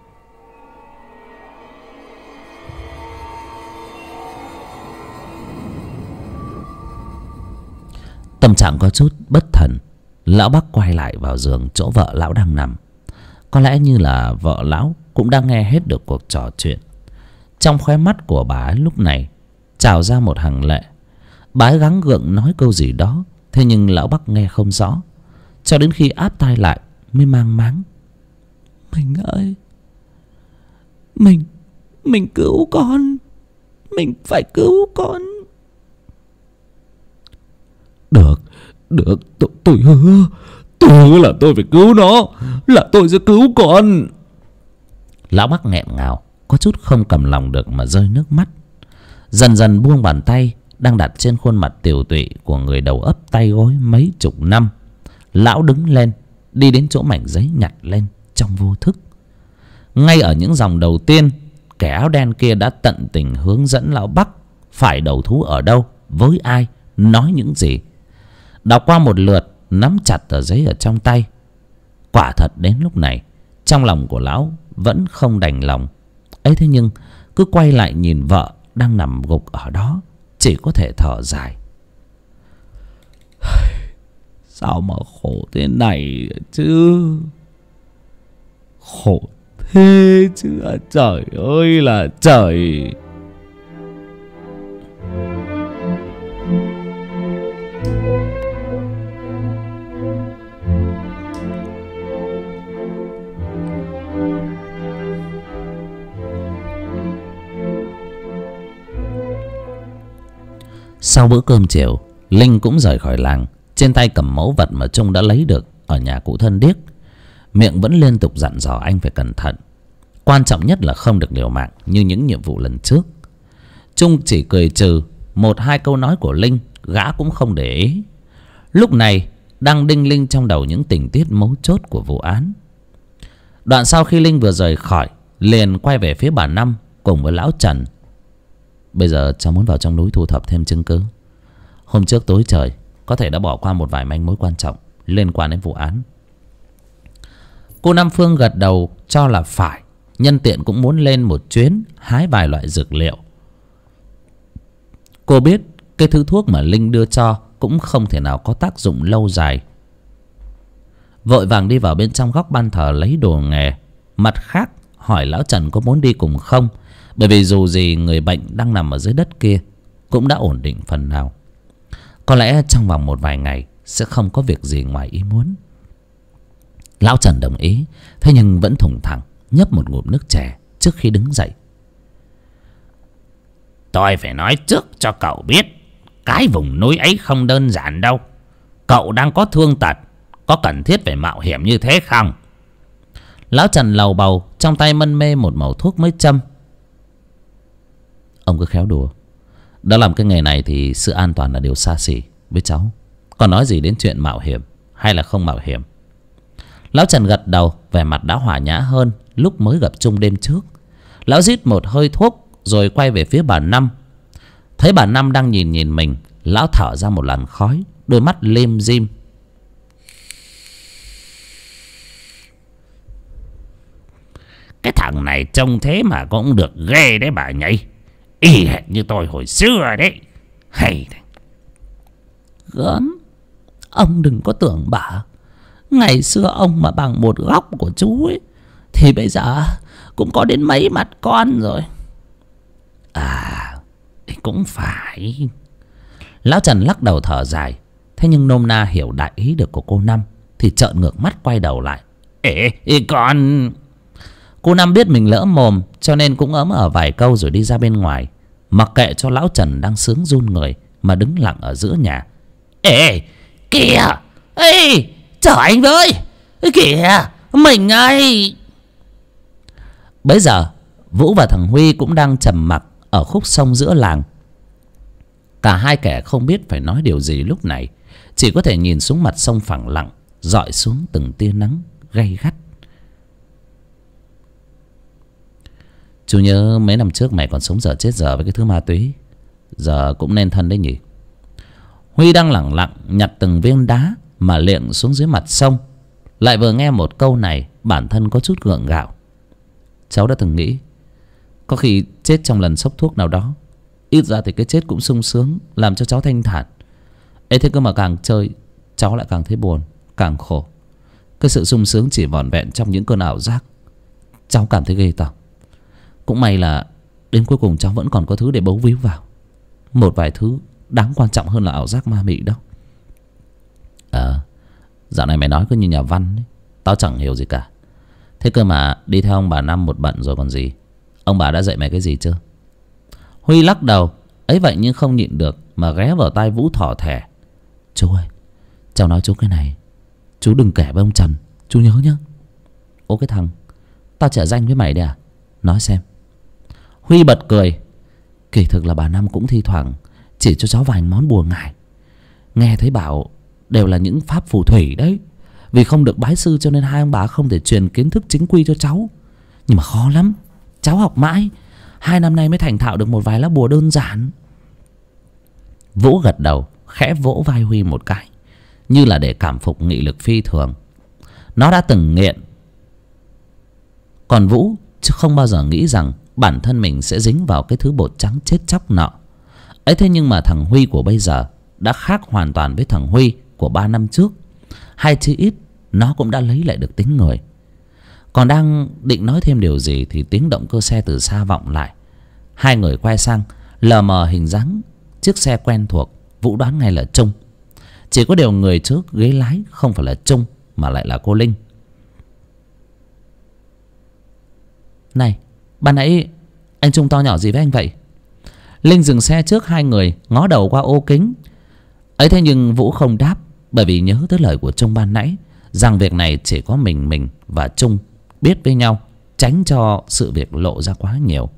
Tâm trạng có chút bất thần, lão Bắc quay lại vào giường chỗ vợ lão đang nằm. Có lẽ như là vợ lão cũng đang nghe hết được cuộc trò chuyện. Trong khóe mắt của bà ấy lúc này trào ra một hàng lệ. Bà ấy gắng gượng nói câu gì đó, thế nhưng lão Bắc nghe không rõ. Cho đến khi áp tai lại mới mang máng: "Mình ơi, mình cứu con, mình phải cứu con." Được, tôi hứa là tôi phải cứu nó, là tôi sẽ cứu con. Lão Bắc nghẹn ngào, có chút không cầm lòng được mà rơi nước mắt. Dần dần buông bàn tay đang đặt trên khuôn mặt tiều tụy của người đầu ấp tay gối mấy chục năm. Lão đứng lên, đi đến chỗ mảnh giấy nhặt lên trong vô thức. Ngay ở những dòng đầu tiên, kẻ áo đen kia đã tận tình hướng dẫn lão Bắc phải đầu thú ở đâu, với ai, nói những gì. Đọc qua một lượt, nắm chặt tờ giấy ở trong tay. Quả thật đến lúc này trong lòng của lão vẫn không đành lòng ấy, thế nhưng cứ quay lại nhìn vợ đang nằm gục ở đó, chỉ có thể thở dài. Sao mà khổ thế này chứ, khổ thế chứ, trời ơi là trời. Sau bữa cơm chiều, Linh cũng rời khỏi làng, trên tay cầm mẫu vật mà Trung đã lấy được ở nhà cụ thân điếc. Miệng vẫn liên tục dặn dò anh phải cẩn thận, quan trọng nhất là không được liều mạng như những nhiệm vụ lần trước. Trung chỉ cười trừ một hai câu nói của Linh, gã cũng không để ý. Lúc này đang đinh ninh trong đầu những tình tiết mấu chốt của vụ án. Đoạn sau khi Linh vừa rời khỏi, liền quay về phía bà Năm cùng với lão Trần. Bây giờ cháu muốn vào trong núi thu thập thêm chứng cứ. Hôm trước tối trời có thể đã bỏ qua một vài manh mối quan trọng liên quan đến vụ án. Cô Nam Phương gật đầu cho là phải, nhân tiện cũng muốn lên một chuyến hái vài loại dược liệu. Cô biết cái thứ thuốc mà Linh đưa cho cũng không thể nào có tác dụng lâu dài. Vội vàng đi vào bên trong góc ban thờ lấy đồ nghề. Mặt khác hỏi lão Trần có muốn đi cùng không, bởi vì dù gì người bệnh đang nằm ở dưới đất kia cũng đã ổn định phần nào. Có lẽ trong vòng một vài ngày sẽ không có việc gì ngoài ý muốn. Lão Trần đồng ý, thế nhưng vẫn thủng thẳng nhấp một ngụm nước chè trước khi đứng dậy. Tôi phải nói trước cho cậu biết, cái vùng núi ấy không đơn giản đâu. Cậu đang có thương tật, có cần thiết phải mạo hiểm như thế không? Lão Trần lầu bầu, trong tay mân mê một mẩu thuốc mới châm. Ông cứ khéo đùa, đã làm cái nghề này thì sự an toàn là điều xa xỉ với cháu, còn nói gì đến chuyện mạo hiểm hay là không mạo hiểm. Lão Trần gật đầu, vẻ mặt đã hòa nhã hơn lúc mới gặp Trung đêm trước. Lão rít một hơi thuốc rồi quay về phía bà Năm. Thấy bà Năm đang nhìn mình, lão thở ra một làn khói, đôi mắt lim dim. Cái thằng này trông thế mà cũng được ghê đấy bà nhỉ, y hệt như tôi hồi xưa đấy. Hay đấy. Gớm, ông đừng có tưởng bả, ngày xưa ông mà bằng một góc của chú ấy thì bây giờ cũng có đến mấy mặt con rồi. À, cũng phải. Lão Trần lắc đầu thở dài. Thế nhưng nôm na hiểu đại ý được của cô Năm thì trợn ngược mắt quay đầu lại. Ê con. Cô Năm biết mình lỡ mồm, cho nên cũng ấm ở vài câu rồi đi ra bên ngoài, mặc kệ cho lão Trần đang sướng run người mà đứng lặng ở giữa nhà. Ê kìa, ê chờ anh với, kìa mình ơi. Bấy giờ Vũ và thằng Huy cũng đang trầm mặc ở khúc sông giữa làng. Cả hai kẻ không biết phải nói điều gì lúc này, chỉ có thể nhìn xuống mặt sông phẳng lặng, rọi xuống từng tia nắng gay gắt. Chú nhớ mấy năm trước mày còn sống dở chết dở với cái thứ ma túy, giờ cũng nên thân đấy nhỉ. Huy đang lẳng lặng nhặt từng viên đá mà liệng xuống dưới mặt sông. Lại vừa nghe một câu này, bản thân có chút gượng gạo. Cháu đã từng nghĩ có khi chết trong lần xốc thuốc nào đó, ít ra thì cái chết cũng sung sướng, làm cho cháu thanh thản. Ấy thế cơ mà càng chơi, cháu lại càng thấy buồn, càng khổ. Cái sự sung sướng chỉ vỏn vẹn trong những cơn ảo giác. Cháu cảm thấy ghê tởm. Cũng may là đến cuối cùng cháu vẫn còn có thứ để bấu víu vào. Một vài thứ đáng quan trọng hơn là ảo giác ma mị đó. Dạo này mày nói cứ như nhà văn ấy. Tao chẳng hiểu gì cả. Thế cơ mà đi theo ông bà Năm một bận rồi còn gì. Ông bà đã dạy mày cái gì chưa? Huy lắc đầu. Ấy vậy nhưng không nhịn được mà ghé vào tai Vũ thỏ thẻ. Chú ơi, cháu nói chú cái này, chú đừng kể với ông Trần, chú nhớ nhá. Ô cái thằng, tao trả danh với mày đây à? Nói xem. Huy bật cười. Kỳ thực là bà Năm cũng thi thoảng chỉ cho cháu vài món bùa ngải. Nghe thấy bảo đều là những pháp phù thủy đấy. Vì không được bái sư cho nên hai ông bà không thể truyền kiến thức chính quy cho cháu. Nhưng mà khó lắm, cháu học mãi 2 năm nay mới thành thạo được một vài lá bùa đơn giản. Vũ gật đầu, khẽ vỗ vai Huy một cái, như là để cảm phục nghị lực phi thường. Nó đã từng nghiện. Còn Vũ chứ không bao giờ nghĩ rằng bản thân mình sẽ dính vào cái thứ bột trắng chết chóc nọ. Ấy thế nhưng mà thằng Huy của bây giờ đã khác hoàn toàn với thằng Huy của 3 năm trước. Hay chí ít nó cũng đã lấy lại được tính người. Còn đang định nói thêm điều gì thì tiếng động cơ xe từ xa vọng lại. Hai người quay sang, lờ mờ hình dáng chiếc xe quen thuộc. Vũ đoán ngay là Trung. Chỉ có điều người trước ghế lái không phải là Trung mà lại là cô Linh. Này, ban nãy anh Trung to nhỏ gì với anh vậy? Linh dừng xe trước hai người, ngó đầu qua ô kính. Ấy thế nhưng Vũ không đáp, bởi vì nhớ tới lời của Trung ban nãy, rằng việc này chỉ có mình và Trung biết với nhau, tránh cho sự việc lộ ra quá nhiều.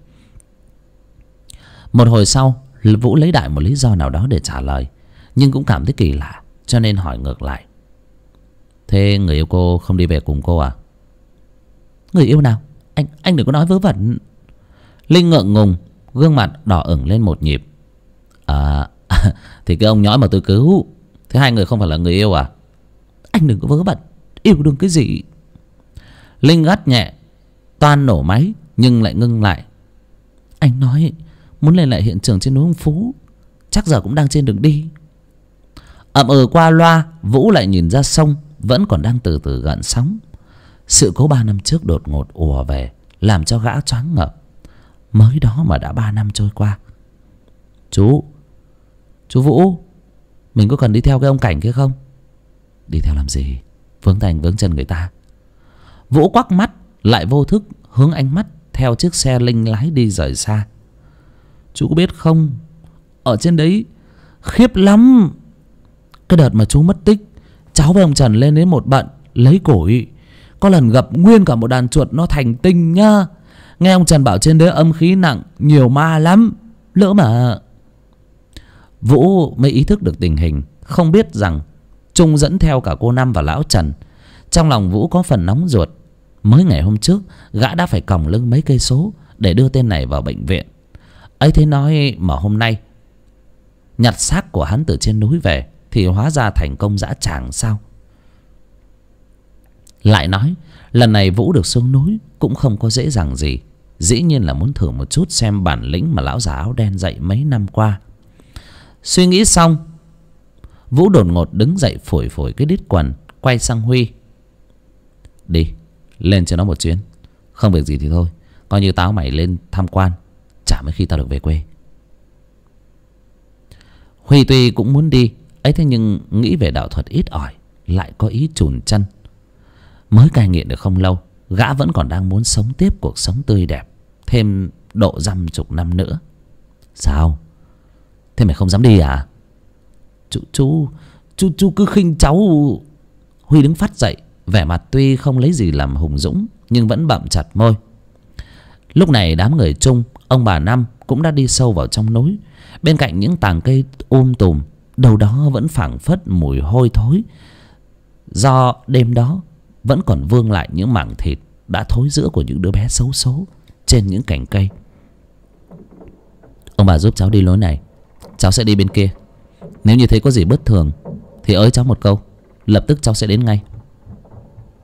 Một hồi sau, Vũ lấy đại một lý do nào đó để trả lời, nhưng cũng cảm thấy kỳ lạ, cho nên hỏi ngược lại. Thế người yêu cô không đi về cùng cô à? Người yêu nào? Anh đừng có nói vớ vẩn. Linh ngượng ngùng, gương mặt đỏ ửng lên một nhịp. Thì cái ông nhõi mà tôi cứu. Thế hai người không phải là người yêu à? Anh đừng có vớ vẩn, yêu đương cái gì? Linh gắt nhẹ, toan nổ máy nhưng lại ngưng lại. Anh nói muốn lên lại hiện trường trên núi Hưng Phú, chắc giờ cũng đang trên đường đi. Ậm ừ qua loa, Vũ lại nhìn ra sông vẫn còn đang từ từ gợn sóng. Sự cố 3 năm trước đột ngột ùa về, làm cho gã choáng ngợp. Mới đó mà đã 3 năm trôi qua. Chú Vũ, mình có cần đi theo cái ông Cảnh kia không? Đi theo làm gì? Vướng tay vướng chân người ta. Vũ quắc mắt, lại vô thức hướng ánh mắt theo chiếc xe Linh lái đi rời xa. Chú có biết không, ở trên đấy khiếp lắm. Cái đợt mà chú mất tích, cháu với ông Trần lên đến một bận lấy củi, có lần gặp nguyên cả một đàn chuột nó thành tinh nhá. Nghe ông Trần bảo trên đấy âm khí nặng, nhiều ma lắm. Lỡ mà... Vũ mới ý thức được tình hình, không biết rằng Trung dẫn theo cả cô Năm và lão Trần. Trong lòng Vũ có phần nóng ruột. Mới ngày hôm trước gã đã phải còng lưng mấy cây số để đưa tên này vào bệnh viện. Ấy thế nói mà hôm nay nhặt xác của hắn từ trên núi về thì hóa ra thành công dã tràng sao? Lại nói lần này Vũ được xuống núi cũng không có dễ dàng gì. Dĩ nhiên là muốn thử một chút xem bản lĩnh mà lão già áo đen dạy mấy năm qua. Suy nghĩ xong, Vũ đột ngột đứng dậy phủi phủi cái đít quần, quay sang Huy. Đi, lên cho nó một chuyến. Không việc gì thì thôi, coi như tao mày lên tham quan, chả mấy khi tao được về quê. Huy tuy cũng muốn đi, ấy thế nhưng nghĩ về đạo thuật ít ỏi, lại có ý chùn chân. Mới cai nghiện được không lâu, gã vẫn còn đang muốn sống tiếp cuộc sống tươi đẹp thêm độ 50 năm nữa. Sao? Thế mày không dám đi à? Chú cứ khinh cháu. Huy đứng phắt dậy, vẻ mặt tuy không lấy gì làm hùng dũng nhưng vẫn bặm chặt môi. Lúc này đám người Trung, ông bà Năm cũng đã đi sâu vào trong núi. Bên cạnh những tàng cây tùm, đâu đó vẫn phảng phất mùi hôi thối, do đêm đó vẫn còn vương lại những mảng thịt đã thối rữa của những đứa bé xấu số trên những cành cây. Ông bà giúp cháu đi lối này, cháu sẽ đi bên kia. Nếu như thấy có gì bất thường thì ới cháu một câu, lập tức cháu sẽ đến ngay.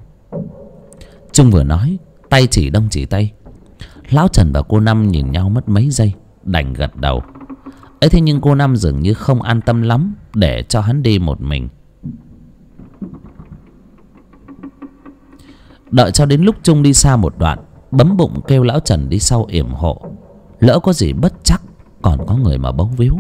Trung vừa nói, tay chỉ đông chỉ tây. Lão Trần và cô Năm nhìn nhau mất mấy giây, đành gật đầu. Ấy thế nhưng cô Năm dường như không an tâm lắm để cho hắn đi một mình. Đợi cho đến lúc Trung đi xa một đoạn, bấm bụng kêu lão Trần đi sau yểm hộ, lỡ có gì bất chắc còn có người mà bấu víu.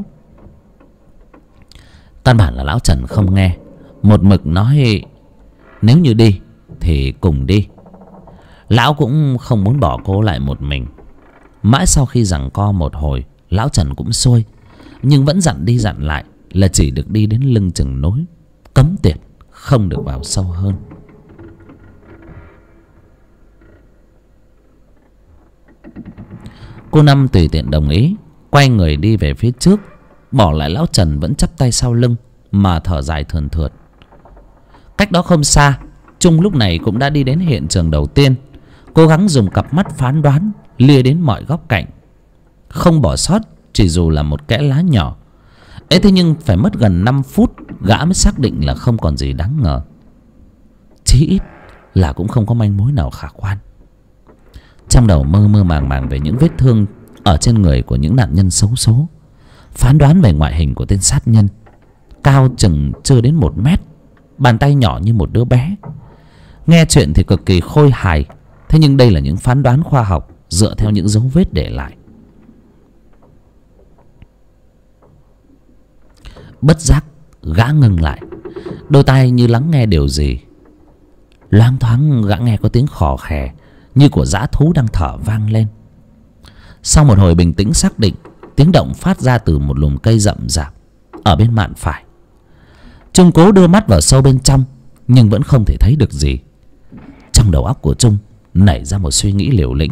Căn bản là lão Trần không nghe, một mực nói nếu như đi thì cùng đi. Lão cũng không muốn bỏ cô lại một mình. Mãi sau khi giằng co một hồi, lão Trần cũng xuôi, nhưng vẫn dặn đi dặn lại là chỉ được đi đến lưng chừng núi, cấm tiệt không được vào sâu hơn. Cô Năm tùy tiện đồng ý, quay người đi về phía trước, bỏ lại lão Trần vẫn chắp tay sau lưng mà thở dài thườn thượt. Cách đó không xa, Trung lúc này cũng đã đi đến hiện trường đầu tiên, cố gắng dùng cặp mắt phán đoán lia đến mọi góc cạnh, không bỏ sót chỉ dù là một kẽ lá nhỏ. Ấy thế nhưng phải mất gần 5 phút gã mới xác định là không còn gì đáng ngờ. Chí ít là cũng không có manh mối nào khả quan. Trong đầu mơ mơ màng màng về những vết thương ở trên người của những nạn nhân xấu số, phán đoán về ngoại hình của tên sát nhân, cao chừng chưa đến 1 mét, bàn tay nhỏ như một đứa bé. Nghe chuyện thì cực kỳ khôi hài, thế nhưng đây là những phán đoán khoa học dựa theo những dấu vết để lại. Bất giác gã ngừng lại, đôi tai như lắng nghe điều gì. Loáng thoáng gã nghe có tiếng khò khè như của dã thú đang thở vang lên. Sau một hồi bình tĩnh xác định, tiếng động phát ra từ một lùm cây rậm rạp ở bên mạn phải. Trung cố đưa mắt vào sâu bên trong, nhưng vẫn không thể thấy được gì. Trong đầu óc của Trung nảy ra một suy nghĩ liều lĩnh.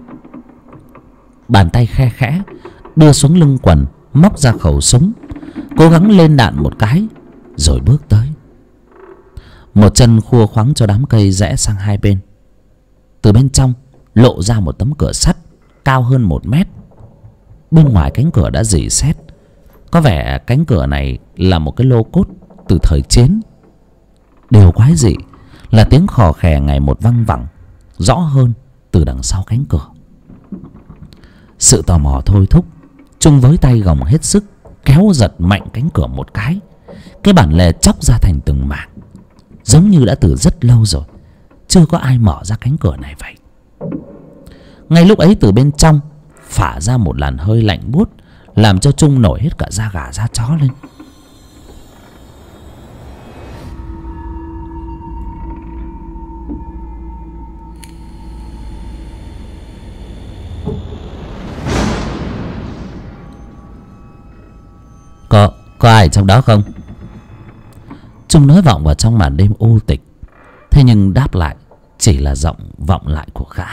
Bàn tay khe khẽ đưa xuống lưng quần, móc ra khẩu súng, cố gắng lên đạn một cái rồi bước tới. Một chân khua khoáng cho đám cây rẽ sang hai bên. Từ bên trong lộ ra một tấm cửa sắt cao hơn 1 mét. Bên ngoài cánh cửa đã rỉ sét, có vẻ cánh cửa này là một cái lô cốt từ thời chiến. Điều quái dị là tiếng khò khè ngày một văng vẳng rõ hơn từ đằng sau cánh cửa. Sự tò mò thôi thúc, Trung với tay gồng hết sức kéo giật mạnh cánh cửa một cái. Cái bản lề chóc ra thành từng mảng, giống như đã từ rất lâu rồi chưa có ai mở ra cánh cửa này vậy. Ngay lúc ấy từ bên trong phả ra một làn hơi lạnh buốt, làm cho Trung nổi hết cả da gà da chó lên. Có ai trong đó không? Trung nói vọng vào trong màn đêm u tịch. Thế nhưng đáp lại chỉ là giọng vọng lại của gã.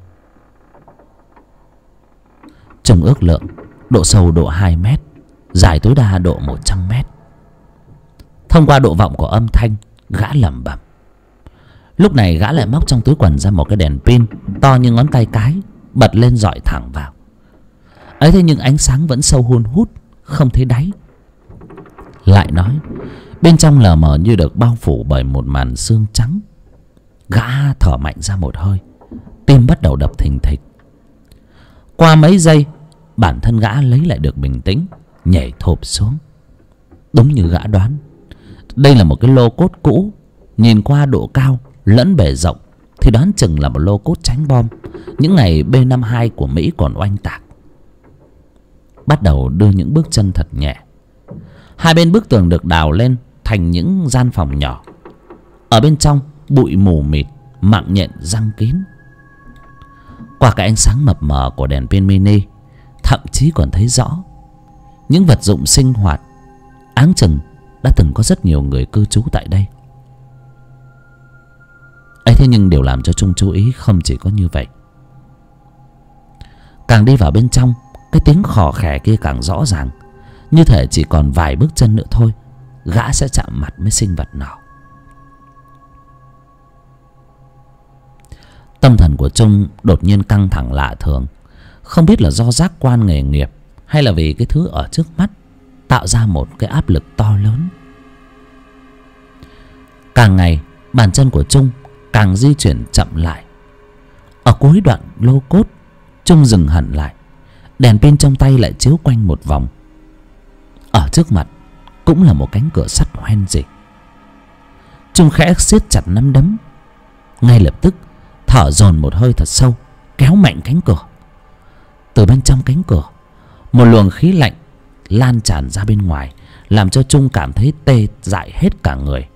Trung ước lượng độ sâu độ 2 mét, dài tối đa độ 100 mét. Thông qua độ vọng của âm thanh, gã lẩm bẩm. Lúc này gã lại móc trong túi quần ra một cái đèn pin to như ngón tay cái, bật lên dọi thẳng vào. Ấy thế nhưng ánh sáng vẫn sâu hun hút, không thấy đáy. Lại nói, bên trong lờ mờ như được bao phủ bởi một màn sương trắng. Gã thở mạnh ra một hơi, tim bắt đầu đập thình thịch. Qua mấy giây, bản thân gã lấy lại được bình tĩnh, nhảy thộp xuống. Đúng như gã đoán, đây là một cái lô cốt cũ. Nhìn qua độ cao lẫn bề rộng thì đoán chừng là một lô cốt tránh bom những ngày B-52 của Mỹ còn oanh tạc. Bắt đầu đưa những bước chân thật nhẹ. Hai bên bức tường được đào lên thành những gian phòng nhỏ. Ở bên trong bụi mù mịt, mạng nhện giăng kín. Qua cái ánh sáng mập mờ của đèn pin mini, thậm chí còn thấy rõ những vật dụng sinh hoạt. Áng chừng đã từng có rất nhiều người cư trú tại đây. ấy thế nhưng điều làm cho Trung chú ý không chỉ có như vậy. Càng đi vào bên trong, cái tiếng khò khè kia càng rõ ràng, như thể chỉ còn vài bước chân nữa thôi gã sẽ chạm mặt với sinh vật nào. Tâm thần của Trung đột nhiên căng thẳng lạ thường. Không biết là do giác quan nghề nghiệp hay là vì cái thứ ở trước mắt tạo ra một cái áp lực to lớn. Càng ngày bàn chân của Trung càng di chuyển chậm lại, Ở cuối đoạn lô cốt, Trung dừng hẳn lại. Đèn pin trong tay lại chiếu quanh một vòng. Ở trước mặt cũng là một cánh cửa sắt hoen rỉ. Trung khẽ siết chặt nắm đấm. Ngay lập tức thở dồn một hơi thật sâu, kéo mạnh cánh cửa. Từ bên trong cánh cửa, một luồng khí lạnh lan tràn ra bên ngoài, làm cho Trung cảm thấy tê dại hết cả người.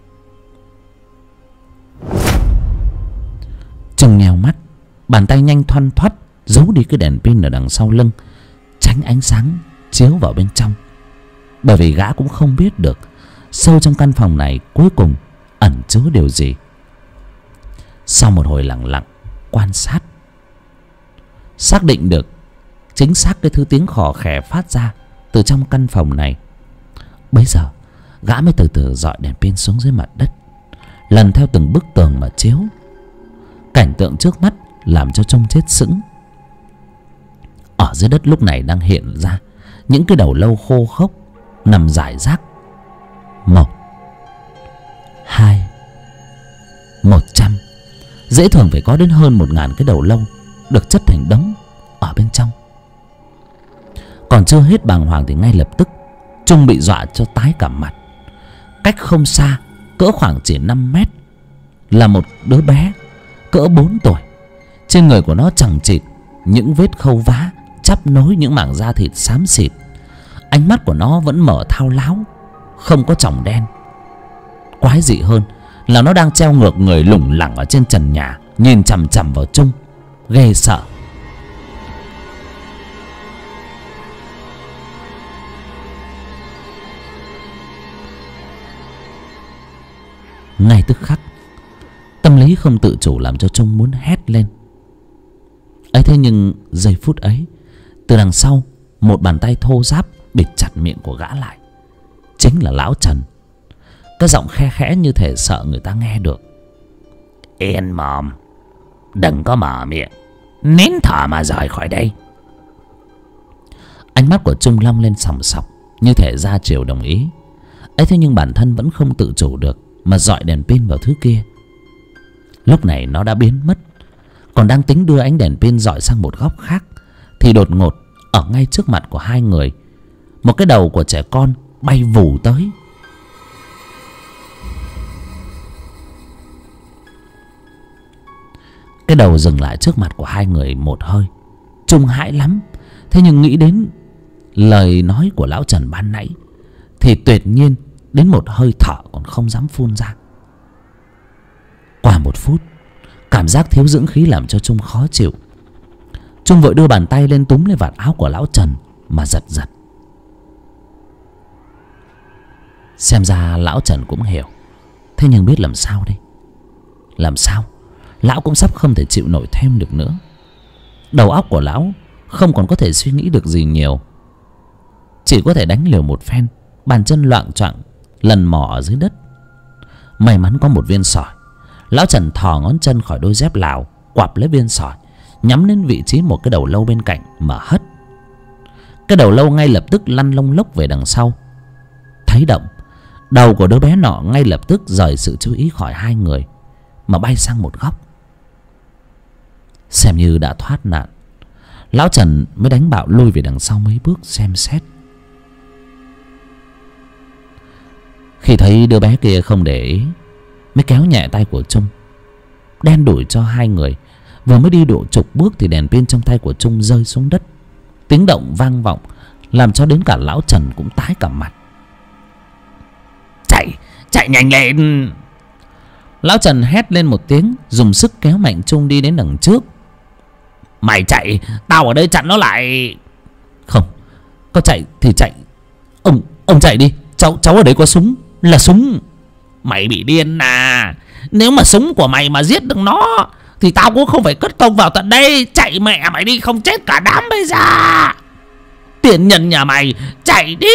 Trung nheo mắt, bàn tay nhanh thoăn thoắt giấu đi cái đèn pin ở đằng sau lưng, tránh ánh sáng chiếu vào bên trong. Bởi vì gã cũng không biết được sâu trong căn phòng này cuối cùng ẩn chứa điều gì. Sau một hồi lặng lặng quan sát, xác định được chính xác cái thứ tiếng khò khè phát ra từ trong căn phòng này, bấy giờ gã mới từ từ dọi đèn pin xuống dưới mặt đất, lần theo từng bức tường mà chiếu. Cảnh tượng trước mắt làm cho Trung chết sững. Ở dưới đất lúc này đang hiện ra những cái đầu lâu khô khốc nằm rải rác. 1, 2, 100. Dễ thường phải có đến hơn 1000 cái đầu lâu được chất thành đống ở bên trong. Còn chưa hết bàng hoàng thì ngay lập tức Trung bị dọa cho tái cả mặt. Cách không xa, cỡ khoảng chỉ 5 mét, là một đứa bé cỡ 4 tuổi. Trên người của nó chằng chịt những vết khâu vá chắp nối những mảng da thịt xám xịt. Ánh mắt của nó vẫn mở thao láo, không có tròng đen. Quái dị hơn là nó đang treo ngược người lủng lẳng ở trên trần nhà, nhìn chằm chằm vào Trung, ghê sợ. Ngay tức khắc, tâm lý không tự chủ làm cho Trung muốn hét lên. ấy thế nhưng giây phút ấy, từ đằng sau một bàn tay thô ráp bịt chặt miệng của gã lại. Chính là lão Trần. Cái giọng khe khẽ như thể sợ người ta nghe được. Yên mồm, đừng có mở miệng, nín thở mà rời khỏi đây. Ánh mắt của Trung long lên sòng sọc, như thể ra chiều đồng ý. ấy thế nhưng bản thân vẫn không tự chủ được mà dọi đèn pin vào thứ kia. Lúc này nó đã biến mất. Còn đang tính đưa ánh đèn pin dọi sang một góc khác, thì đột ngột ở ngay trước mặt của hai người, một cái đầu của trẻ con bay vù tới. Cái đầu dừng lại trước mặt của hai người một hơi. Trung hãi lắm. Thế nhưng nghĩ đến lời nói của lão Trần ban nãy thì tuyệt nhiên đến một hơi thở còn không dám phun ra. Qua 1 phút, cảm giác thiếu dưỡng khí làm cho Trung khó chịu. Trung vội đưa bàn tay lên túm lấy vạt áo của lão Trần mà giật giật. Xem ra lão Trần cũng hiểu. Thế nhưng biết làm sao đây? Làm sao? Lão cũng sắp không thể chịu nổi thêm được nữa. Đầu óc của lão không còn có thể suy nghĩ được gì nhiều, chỉ có thể đánh liều một phen. Bàn chân loạng choạng lần mò ở dưới đất. May mắn có một viên sỏi. Lão Trần thò ngón chân khỏi đôi dép Lào, quặp lấy viên sỏi, nhắm đến vị trí một cái đầu lâu bên cạnh mà hất. Cái đầu lâu ngay lập tức lăn lông lốc về đằng sau. Thấy động, đầu của đứa bé nọ ngay lập tức rời sự chú ý khỏi hai người mà bay sang một góc. Xem như đã thoát nạn, lão Trần mới đánh bạo lui về đằng sau mấy bước xem xét. Khi thấy đứa bé kia không để ý, mới kéo nhẹ tay của Trung, đen đủi cho hai người. Vừa mới đi độ chục bước thì đèn pin trong tay của Trung rơi xuống đất. Tiếng động vang vọng làm cho đến cả lão Trần cũng tái cả mặt. Chạy nhanh lên! Lão Trần hét lên một tiếng, dùng sức kéo mạnh Trung đi đến đằng trước. Mày chạy, tao ở đây chặn nó lại. Không, có chạy thì chạy. Ông chạy đi, cháu ở đây có súng, là súng. Mày bị điên à? Nếu mà súng của mày mà giết được nó thì tao cũng không phải cất công vào tận đây. Chạy mẹ mày đi, không chết cả đám bây giờ. Tiền nhân nhà mày, chạy đi!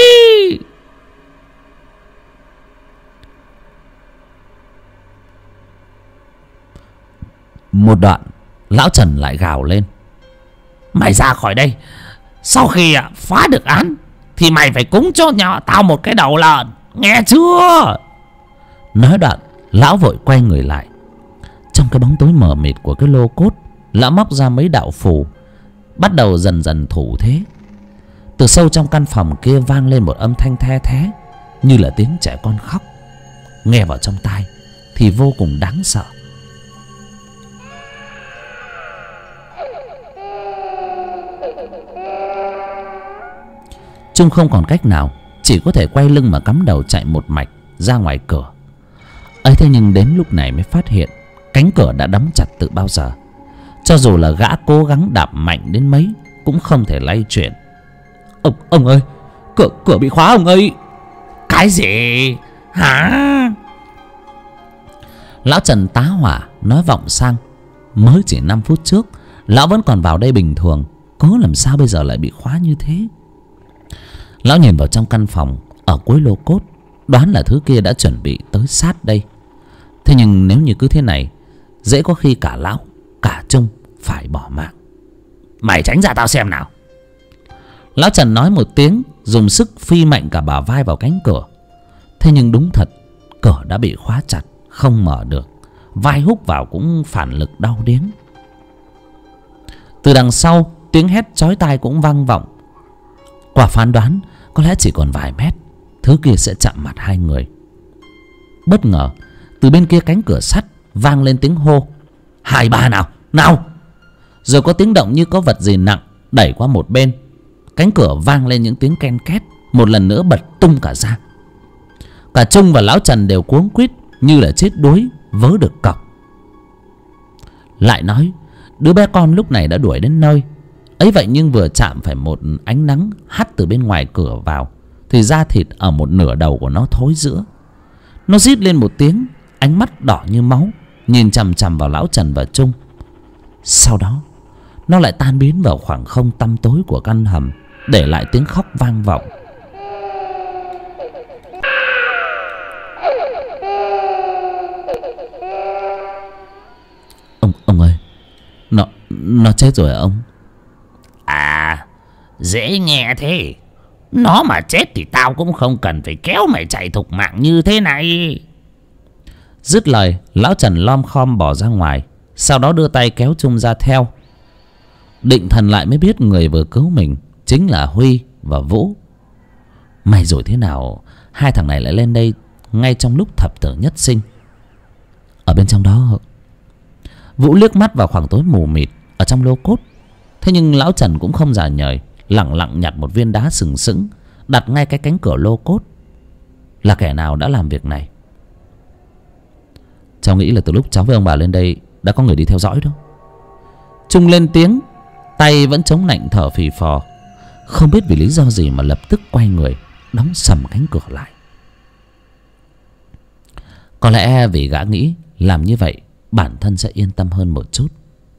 Một đoạn, lão Trần lại gào lên. Mày ra khỏi đây. Sau khi phá được án thì mày phải cúng cho nhà tao một cái đầu lợn, nghe chưa? Nói đoạn, lão vội quay người lại. Trong cái bóng tối mờ mịt của cái lô cốt Lão móc ra mấy đạo phù, bắt đầu dần dần thủ thế. Từ sâu trong căn phòng kia vang lên một âm thanh the thé, như là tiếng trẻ con khóc. Nghe vào trong tai thì vô cùng đáng sợ. Trung không còn cách nào, chỉ có thể quay lưng mà cắm đầu chạy một mạch ra ngoài cửa. ấy thế nhưng đến lúc này mới phát hiện cánh cửa đã đóng chặt từ bao giờ. Cho dù là gã cố gắng đạp mạnh đến mấy cũng không thể lay chuyển. Ông ơi, cửa bị khóa ông ơi. Cái gì hả? Lão Trần tá hỏa nói vọng sang. Mới chỉ 5 phút trước lão vẫn còn vào đây bình thường, cớ làm sao bây giờ lại bị khóa như thế? Lão nhìn vào trong căn phòng ở cuối lô cốt, đoán là thứ kia đã chuẩn bị tới sát đây. Thế nhưng nếu như cứ thế này, dễ có khi cả lão cả Trung phải bỏ mạng. Mày tránh ra tao xem nào. Lão Trần nói một tiếng, dùng sức phi mạnh cả bả vai vào cánh cửa. Thế nhưng đúng thật, cửa đã bị khóa chặt, không mở được. Vai húc vào cũng phản lực đau điếng. Từ đằng sau, tiếng hét chói tai cũng vang vọng. Quả phán đoán có lẽ chỉ còn vài mét, thứ kia sẽ chạm mặt hai người. Bất ngờ, từ bên kia cánh cửa sắt vang lên tiếng hô: 2, 3 nào. Rồi có tiếng động như có vật gì nặng đẩy qua một bên. Cánh cửa vang lên những tiếng ken két, một lần nữa bật tung cả ra. Cả Trung và lão Trần đều cuống quýt như là chết đuối vớ được cọc. Lại nói, đứa bé con lúc này đã đuổi đến nơi. Ấy vậy nhưng vừa chạm phải một ánh nắng hắt từ bên ngoài cửa vào thì da thịt ở một nửa đầu của nó thối rữa. Nó rít lên một tiếng, ánh mắt đỏ như máu, nhìn chằm chằm vào lão Trần và Trung. Sau đó nó lại tan biến vào khoảng không tăm tối của căn hầm, để lại tiếng khóc vang vọng. Ông ơi, nó chết rồi hả ông? À, dễ nghe thế. Nó mà chết thì tao cũng không cần phải kéo mày chạy thục mạng như thế này. Dứt lời, lão Trần lom khom bỏ ra ngoài, sau đó đưa tay kéo Trung ra theo. Định thần lại mới biết người vừa cứu mình chính là Huy và Vũ. May rồi thế nào hai thằng này lại lên đây ngay trong lúc thập tử nhất sinh. Ở bên trong đó, Vũ liếc mắt vào khoảng tối mù mịt ở trong lô cốt. Thế nhưng lão Trần cũng không giả nhời, lẳng lặng nhặt một viên đá sừng sững đặt ngay cái cánh cửa lô cốt. Là kẻ nào đã làm việc này? Cháu nghĩ là từ lúc cháu với ông bà lên đây đã có người đi theo dõi đó. Trung lên tiếng, tay vẫn chống nạnh thở phì phò. Không biết vì lý do gì mà lập tức quay người đóng sầm cánh cửa lại. Có lẽ vì gã nghĩ làm như vậy bản thân sẽ yên tâm hơn một chút.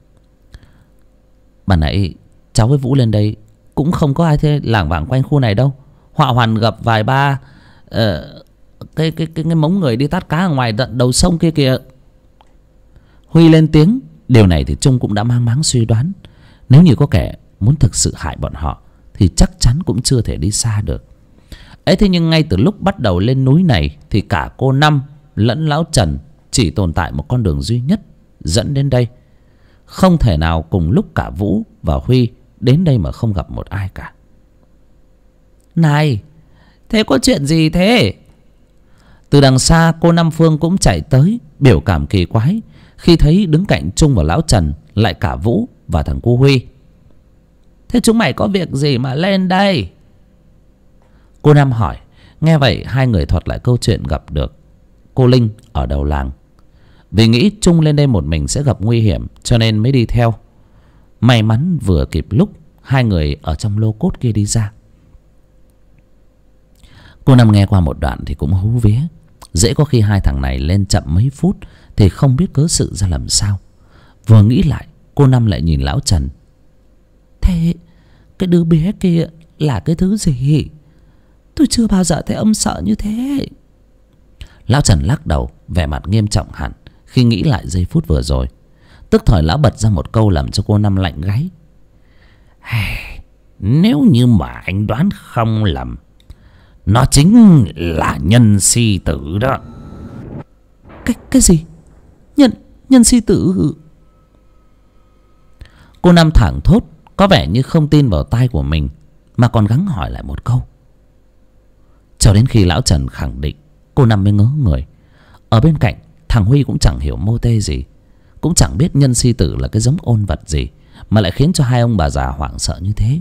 Bà nãy cháu với Vũ lên đây cũng không có ai thế lảng vảng quanh khu này đâu. Họa hoàn gặp vài ba cái mống người đi tát cá ở ngoài tận đầu sông kia kìa. Huy lên tiếng. Điều này thì Trung cũng đã mang máng suy đoán. Nếu như có kẻ muốn thực sự hại bọn họ thì chắc chắn cũng chưa thể đi xa được. Ấy thế nhưng ngay từ lúc bắt đầu lên núi này thì cả cô Năm lẫn lão Trần chỉ tồn tại một con đường duy nhất dẫn đến đây. Không thể nào cùng lúc cả Vũ và Huy đến đây mà không gặp một ai cả. Này, thế có chuyện gì thế? Từ đằng xa cô Năm Phương cũng chạy tới, biểu cảm kỳ quái khi thấy đứng cạnh Trung và lão Trần lại cả Vũ và thằng cu Huy. Thế chúng mày có việc gì mà lên đây? Cô Năm hỏi. Nghe vậy hai người thuật lại câu chuyện gặp được cô Linh ở đầu làng. Vì nghĩ Trung lên đây một mình sẽ gặp nguy hiểm cho nên mới đi theo. May mắn vừa kịp lúc hai người ở trong lô cốt kia đi ra. Cô Năm nghe qua một đoạn thì cũng hú vía. Dễ có khi hai thằng này lên chậm mấy phút thì không biết cớ sự ra làm sao. Vừa nghĩ lại, cô Năm lại nhìn lão Trần. Thế cái đứa bé kia là cái thứ gì? Tôi chưa bao giờ thấy ông sợ như thế. Lão Trần lắc đầu, vẻ mặt nghiêm trọng hẳn khi nghĩ lại giây phút vừa rồi. Tức thời lão bật ra một câu làm cho cô Năm lạnh gáy. Nếu như mà anh đoán không lầm, nó chính là nhân si tử đó. Cái gì? Nhân si tử? Cô Năm thảng thốt, có vẻ như không tin vào tai của mình, mà còn gắng hỏi lại một câu. Cho đến khi lão Trần khẳng định, cô Năm mới ngớ người. Ở bên cạnh, thằng Huy cũng chẳng hiểu mô tê gì, cũng chẳng biết nhân si tử là cái giống ôn vật gì mà lại khiến cho hai ông bà già hoảng sợ như thế.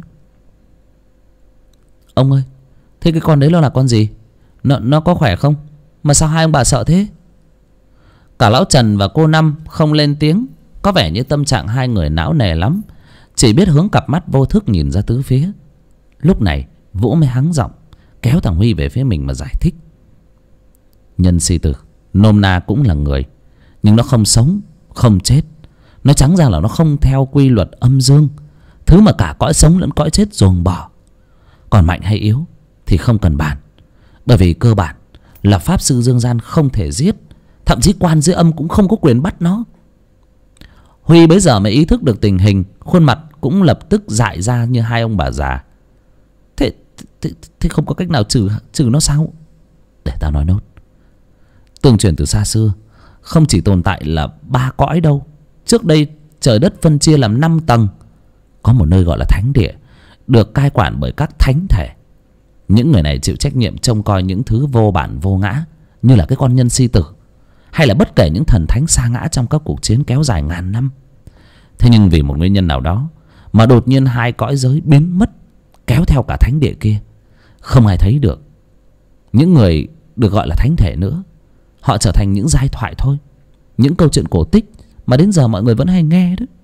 Ông ơi, thế cái con đấy nó là con gì? Nó có khỏe không? Mà sao hai ông bà sợ thế? Cả lão Trần và cô Năm không lên tiếng. Có vẻ như tâm trạng hai người não nề lắm, chỉ biết hướng cặp mắt vô thức nhìn ra tứ phía. Lúc này Vũ mới hắng giọng kéo thằng Huy về phía mình mà giải thích. Nhân si tử nôm na cũng là người, nhưng nó không sống không chết. Nó trắng ra là nó không theo quy luật âm dương, thứ mà cả cõi sống lẫn cõi chết dồn bỏ. Còn mạnh hay yếu thì không cần bàn, bởi vì cơ bản là pháp sư dương gian không thể giết, thậm chí quan dưới âm cũng không có quyền bắt nó. Huy bấy giờ mới ý thức được tình hình, khuôn mặt cũng lập tức dại ra như hai ông bà già. Thế không có cách nào trừ nó sao? Để tao nói nốt. Tương truyền từ xa xưa, không chỉ tồn tại là 3 cõi đâu. Trước đây trời đất phân chia làm 5 tầng. Có một nơi gọi là thánh địa, được cai quản bởi các thánh thể. Những người này chịu trách nhiệm trông coi những thứ vô bản vô ngã, như là cái con nhân si tử, hay là bất kể những thần thánh sa ngã trong các cuộc chiến kéo dài ngàn năm. Thế nhưng vì một nguyên nhân nào đó mà đột nhiên hai cõi giới biến mất, kéo theo cả thánh địa kia. Không ai thấy được. Những người được gọi là thánh thể nữa, họ trở thành những giai thoại thôi, những câu chuyện cổ tích mà đến giờ mọi người vẫn hay nghe đó.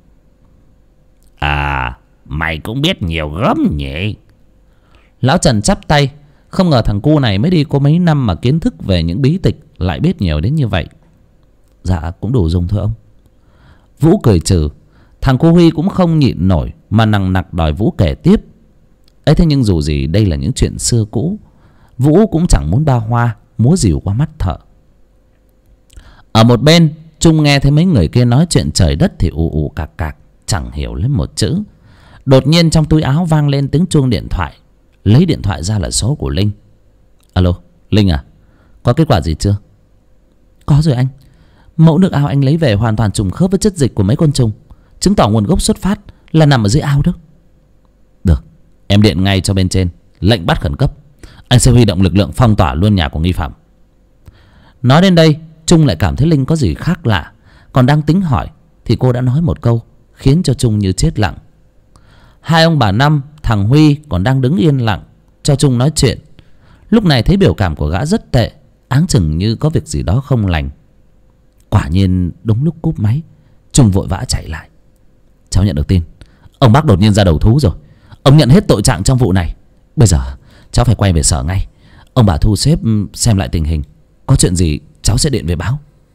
À, mày cũng biết nhiều gớm nhỉ? Lão Trần chắp tay. Không ngờ thằng cu này mới đi có mấy năm mà kiến thức về những bí tịch lại biết nhiều đến như vậy. Dạ cũng đủ dùng thôi ông. Vũ cười trừ. Thằng cô Huy cũng không nhịn nổi mà nằng nặc đòi Vũ kể tiếp. Ấy thế nhưng dù gì đây là những chuyện xưa cũ, Vũ cũng chẳng muốn ba hoa múa rìu qua mắt thợ. Ở một bên, Trung nghe thấy mấy người kia nói chuyện trời đất thì ù ù cạc cạc, chẳng hiểu lấy một chữ. Đột nhiên trong túi áo vang lên tiếng chuông điện thoại. Lấy điện thoại ra là số của Linh. Alo, Linh à, có kết quả gì chưa? Có rồi anh. Mẫu nước ao anh lấy về hoàn toàn trùng khớp với chất dịch của mấy con trùng, chứng tỏ nguồn gốc xuất phát là nằm ở dưới ao đó. Được, em điện ngay cho bên trên lệnh bắt khẩn cấp. Anh sẽ huy động lực lượng phong tỏa luôn nhà của nghi phạm. Nói đến đây, Trung lại cảm thấy Linh có gì khác lạ. Còn đang tính hỏi thì cô đã nói một câu khiến cho Trung như chết lặng. Hai ông bà Năm, thằng Huy còn đang đứng yên lặng cho Trung nói chuyện. Lúc này thấy biểu cảm của gã rất tệ, áng chừng như có việc gì đó không lành. Quả nhiên đúng lúc cúp máy, Trung vội vã chạy lại. Cháu nhận được tin, ông bác đột nhiên ra đầu thú rồi. Ông nhận hết tội trạng trong vụ này. Bây giờ cháu phải quay về sở ngay. Ông bà thu xếp xem lại tình hình, có chuyện gì cháu sẽ điện về báo.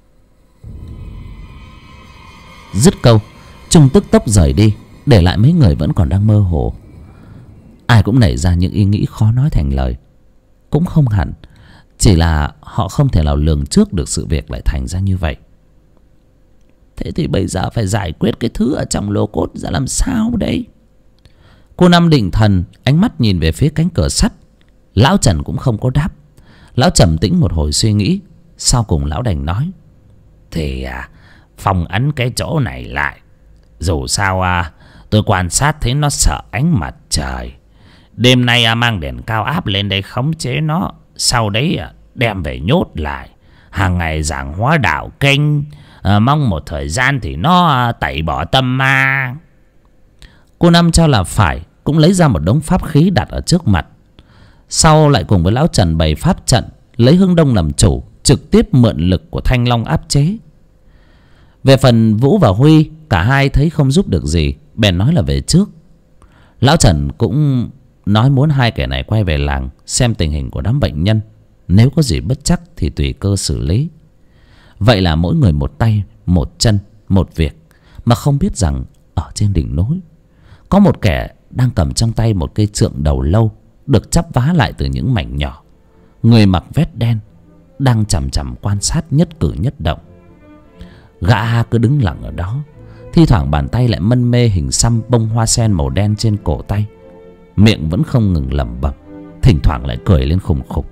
Dứt câu, Trung tức tốc rời đi, để lại mấy người vẫn còn đang mơ hồ. Ai cũng nảy ra những ý nghĩ khó nói thành lời. Cũng không hẳn, chỉ là họ không thể nào lường trước được sự việc lại thành ra như vậy. Thế thì bây giờ phải giải quyết cái thứ ở trong lô cốt ra làm sao đây? Cô Năm định thần, ánh mắt nhìn về phía cánh cửa sắt. Lão Trần cũng không có đáp. Lão trầm tĩnh một hồi suy nghĩ, sau cùng lão đành nói. Thì phong ấn cái chỗ này lại. Dù sao tôi quan sát thấy nó sợ ánh mặt trời. Đêm nay mang đèn cao áp lên đây khống chế nó, sau đấy đem về nhốt lại. Hàng ngày giảng hóa đạo kinh, mong một thời gian thì nó tẩy bỏ tâm ma. Cô Năm cho là phải, cũng lấy ra một đống pháp khí đặt ở trước mặt. Sau lại cùng với lão Trần bày pháp trận, lấy Hưng Đông làm chủ, trực tiếp mượn lực của Thanh Long áp chế. Về phần Vũ và Huy, cả hai thấy không giúp được gì, bèn nói là về trước. Lão Trần cũng nói muốn hai kẻ này quay về làng xem tình hình của đám bệnh nhân, nếu có gì bất chắc thì tùy cơ xử lý. Vậy là mỗi người một tay, một chân, một việc, mà không biết rằng ở trên đỉnh núi có một kẻ đang cầm trong tay một cây trượng đầu lâu, được chắp vá lại từ những mảnh nhỏ. Người mặc vest đen, đang chằm chằm quan sát nhất cử nhất động. Gã cứ đứng lặng ở đó, thi thoảng bàn tay lại mân mê hình xăm bông hoa sen màu đen trên cổ tay. Miệng vẫn không ngừng lẩm bẩm, thỉnh thoảng lại cười lên khùng khục.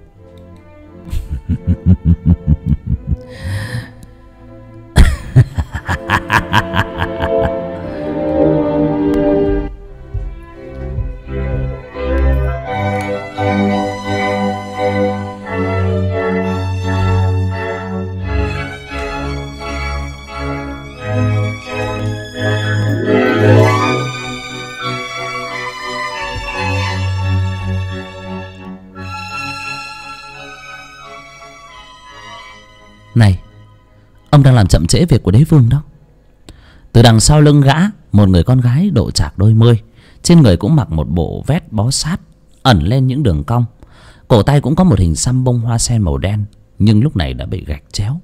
đang làm chậm trễ việc của đế vương đó. Từ đằng sau lưng gã, một người con gái độ chạc đôi mươi, trên người cũng mặc một bộ vest bó sát ẩn lên những đường cong, cổ tay cũng có một hình xăm bông hoa sen màu đen, nhưng lúc này đã bị gạch chéo.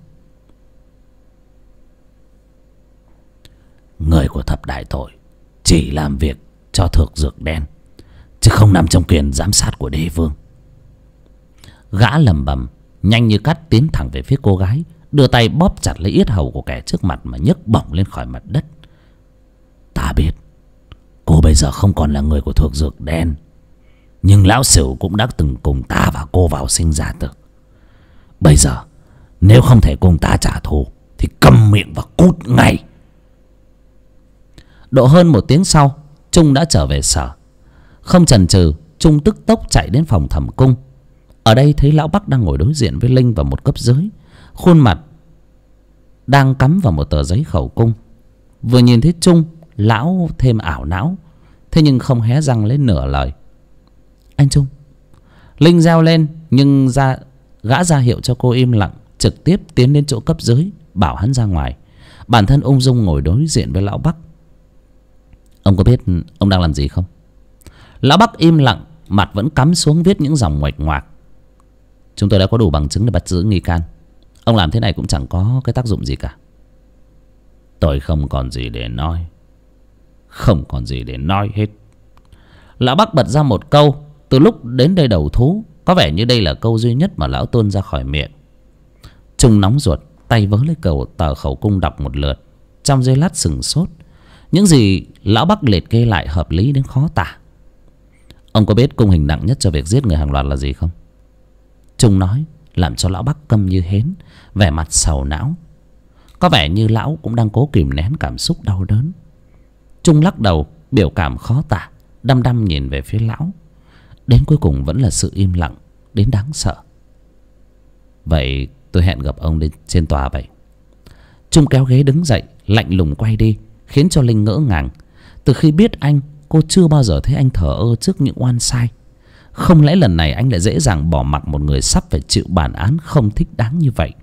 Người của thập đại tội chỉ làm việc cho thược dược đen, chứ không nằm trong quyền giám sát của đế vương. Gã lầm bầm, nhanh như cắt tiến thẳng về phía cô gái, đưa tay bóp chặt lấy yết hầu của kẻ trước mặt mà nhấc bổng lên khỏi mặt đất. Ta biết cô bây giờ không còn là người của thược dược đen, nhưng lão Sửu cũng đã từng cùng ta và cô vào sinh ra tử. Bây giờ nếu không thể cùng ta trả thù thì câm miệng và cút ngay. Độ hơn một tiếng sau, Trung đã trở về sở. Không chần chừ, Trung tức tốc chạy đến phòng thẩm cung. Ở đây thấy lão Bắc đang ngồi đối diện với Linh và một cấp dưới, khuôn mặt đang cắm vào một tờ giấy khẩu cung. Vừa nhìn thấy Trung, lão thêm ảo não, thế nhưng không hé răng lên nửa lời. Anh Trung. Linh reo lên, nhưng gã ra hiệu cho cô im lặng, trực tiếp tiến đến chỗ cấp dưới, bảo hắn ra ngoài. Bản thân ung dung ngồi đối diện với lão Bắc. Ông có biết ông đang làm gì không? Lão Bắc im lặng, mặt vẫn cắm xuống viết những dòng nguệch ngoạc. Chúng tôi đã có đủ bằng chứng để bắt giữ nghi can. Ông làm thế này cũng chẳng có cái tác dụng gì cả. Tôi không còn gì để nói. Không còn gì để nói hết. Lão Bắc bật ra một câu. Từ lúc đến đây đầu thú, có vẻ như đây là câu duy nhất mà lão tuôn ra khỏi miệng. Trung nóng ruột, tay vớ lấy tờ khẩu cung đọc một lượt. Trong giây lát sừng sốt. Những gì lão Bắc liệt kê lại hợp lý đến khó tả. Ông có biết cung hình nặng nhất cho việc giết người hàng loạt là gì không? Trung nói, làm cho lão Bắc câm như hến, vẻ mặt sầu não. Có vẻ như lão cũng đang cố kìm nén cảm xúc đau đớn. Trung lắc đầu, biểu cảm khó tả, đăm đăm nhìn về phía lão. Đến cuối cùng vẫn là sự im lặng đến đáng sợ. Vậy tôi hẹn gặp ông đến trên tòa vậy. Trung kéo ghế đứng dậy, lạnh lùng quay đi, khiến cho Linh ngỡ ngàng. Từ khi biết anh, cô chưa bao giờ thấy anh thờ ơ trước những oan sai. Không lẽ lần này anh lại dễ dàng bỏ mặc một người sắp phải chịu bản án không thích đáng như vậy?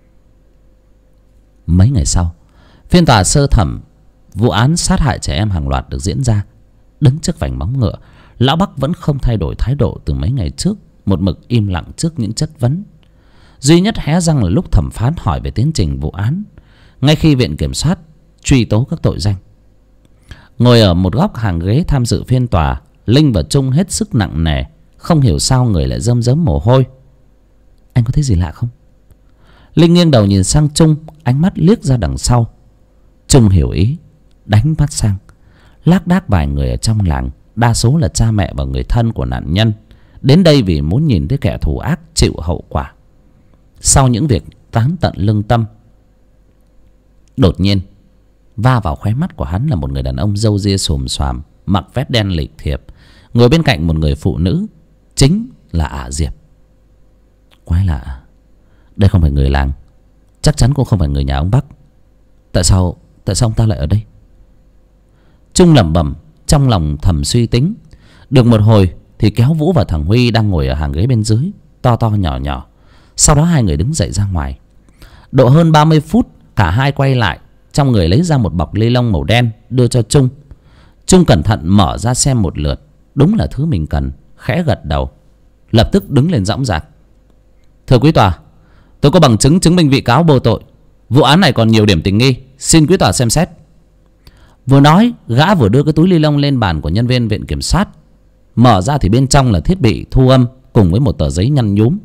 Mấy ngày sau, phiên tòa sơ thẩm vụ án sát hại trẻ em hàng loạt được diễn ra. Đứng trước vành móng ngựa, lão Bắc vẫn không thay đổi thái độ từ mấy ngày trước, một mực im lặng trước những chất vấn. Duy nhất hé răng là lúc thẩm phán hỏi về tiến trình vụ án, ngay khi viện kiểm sát truy tố các tội danh. Ngồi ở một góc hàng ghế tham dự phiên tòa, Linh và Trung hết sức nặng nề. Không hiểu sao người lại rơm rớm mồ hôi. Anh có thấy gì lạ không? Linh nghiêng đầu nhìn sang Trung, ánh mắt liếc ra đằng sau. Trung hiểu ý, đánh mắt sang. Lác đác vài người ở trong làng, đa số là cha mẹ và người thân của nạn nhân, đến đây vì muốn nhìn thấy kẻ thù ác chịu hậu quả sau những việc tán tận lương tâm. Đột nhiên va vào khóe mắt của hắn là một người đàn ông râu ria xồm xoàm, mặc vest đen lịch thiệp, ngồi bên cạnh một người phụ nữ, chính là Ả Diệp. Quái lạ, đây không phải người làng, chắc chắn cũng không phải người nhà ông Bắc. Tại sao ông ta lại ở đây? Trung lẩm bẩm, trong lòng thầm suy tính. Được một hồi thì kéo Vũ và thằng Huy đang ngồi ở hàng ghế bên dưới, to to nhỏ nhỏ. Sau đó hai người đứng dậy ra ngoài. Độ hơn 30 phút, cả hai quay lại, trong người lấy ra một bọc ni lông màu đen đưa cho Trung. Trung cẩn thận mở ra xem một lượt, đúng là thứ mình cần, khẽ gật đầu, lập tức đứng lên dõng dạc. Thưa quý tòa, tôi có bằng chứng chứng minh bị cáo vô tội. Vụ án này còn nhiều điểm tình nghi, xin quý tòa xem xét. Vừa nói, gã vừa đưa cái túi ni lông lên bàn của nhân viên viện kiểm sát. Mở ra thì bên trong là thiết bị thu âm cùng với một tờ giấy nhăn nhúm.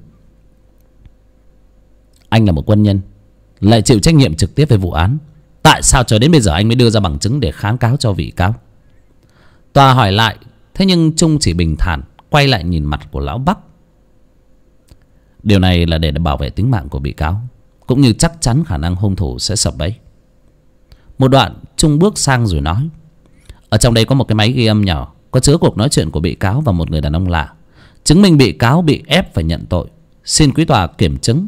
Anh là một quân nhân, lại chịu trách nhiệm trực tiếp về vụ án, tại sao cho đến bây giờ anh mới đưa ra bằng chứng để kháng cáo cho vị cáo? Tòa hỏi lại, thế nhưng Trung chỉ bình thản quay lại nhìn mặt của lão Bắc. Điều này là để bảo vệ tính mạng của bị cáo, cũng như chắc chắn khả năng hung thủ sẽ sập bẫy. Một đoạn Trung bước sang rồi nói, ở trong đây có một cái máy ghi âm nhỏ, có chứa cuộc nói chuyện của bị cáo và một người đàn ông lạ, chứng minh bị cáo bị ép phải nhận tội. Xin quý tòa kiểm chứng.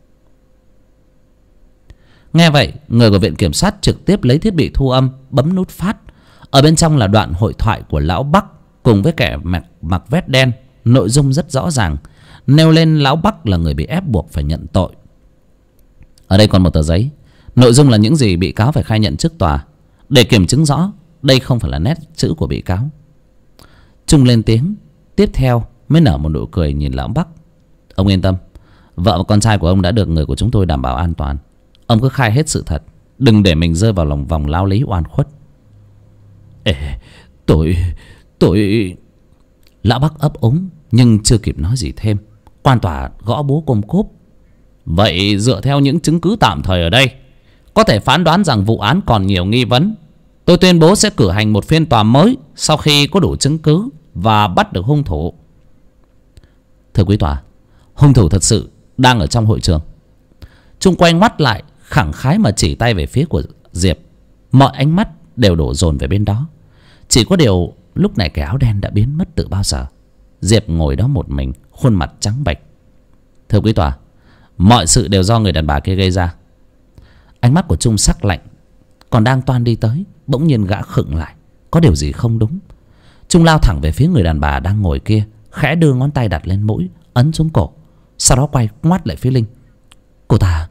Nghe vậy, người của viện kiểm sát trực tiếp lấy thiết bị thu âm, bấm nút phát. Ở bên trong là đoạn hội thoại của lão Bắc cùng với kẻ mặc vest đen. Nội dung rất rõ ràng, nêu lên lão Bắc là người bị ép buộc phải nhận tội. Ở đây còn một tờ giấy, Nội dung là những gì bị cáo phải khai nhận trước tòa, để kiểm chứng rõ đây không phải là nét chữ của bị cáo. Trung lên tiếng, tiếp theo mới nở một nụ cười nhìn lão Bắc. Ông yên tâm, vợ và con trai của ông đã được người của chúng tôi đảm bảo an toàn. Ông cứ khai hết sự thật, đừng để mình rơi vào lòng vòng lao lý oan khuất. Ê, tôi... Lão Bắc ấp úng, nhưng chưa kịp nói gì thêm, quan tòa gõ búa côm cốp. Vậy dựa theo những chứng cứ tạm thời ở đây, có thể phán đoán rằng vụ án còn nhiều nghi vấn. Tôi tuyên bố sẽ cử hành một phiên tòa mới sau khi có đủ chứng cứ và bắt được hung thủ. Thưa quý tòa, hung thủ thật sự đang ở trong hội trường. Trung quay mắt lại, khẳng khái mà chỉ tay về phía của Diệp. Mọi ánh mắt đều đổ dồn về bên đó. Chỉ có điều lúc này cái áo đen đã biến mất từ bao giờ. Diệp ngồi đó một mình, khuôn mặt trắng bệch. Thưa quý tòa, mọi sự đều do người đàn bà kia gây ra. Ánh mắt của Trung sắc lạnh, còn đang toan đi tới, bỗng nhiên gã khựng lại. Có điều gì không đúng. Trung lao thẳng về phía người đàn bà đang ngồi kia, khẽ đưa ngón tay đặt lên mũi, ấn xuống cổ. Sau đó quay ngoắt lại phía Linh. Cô ta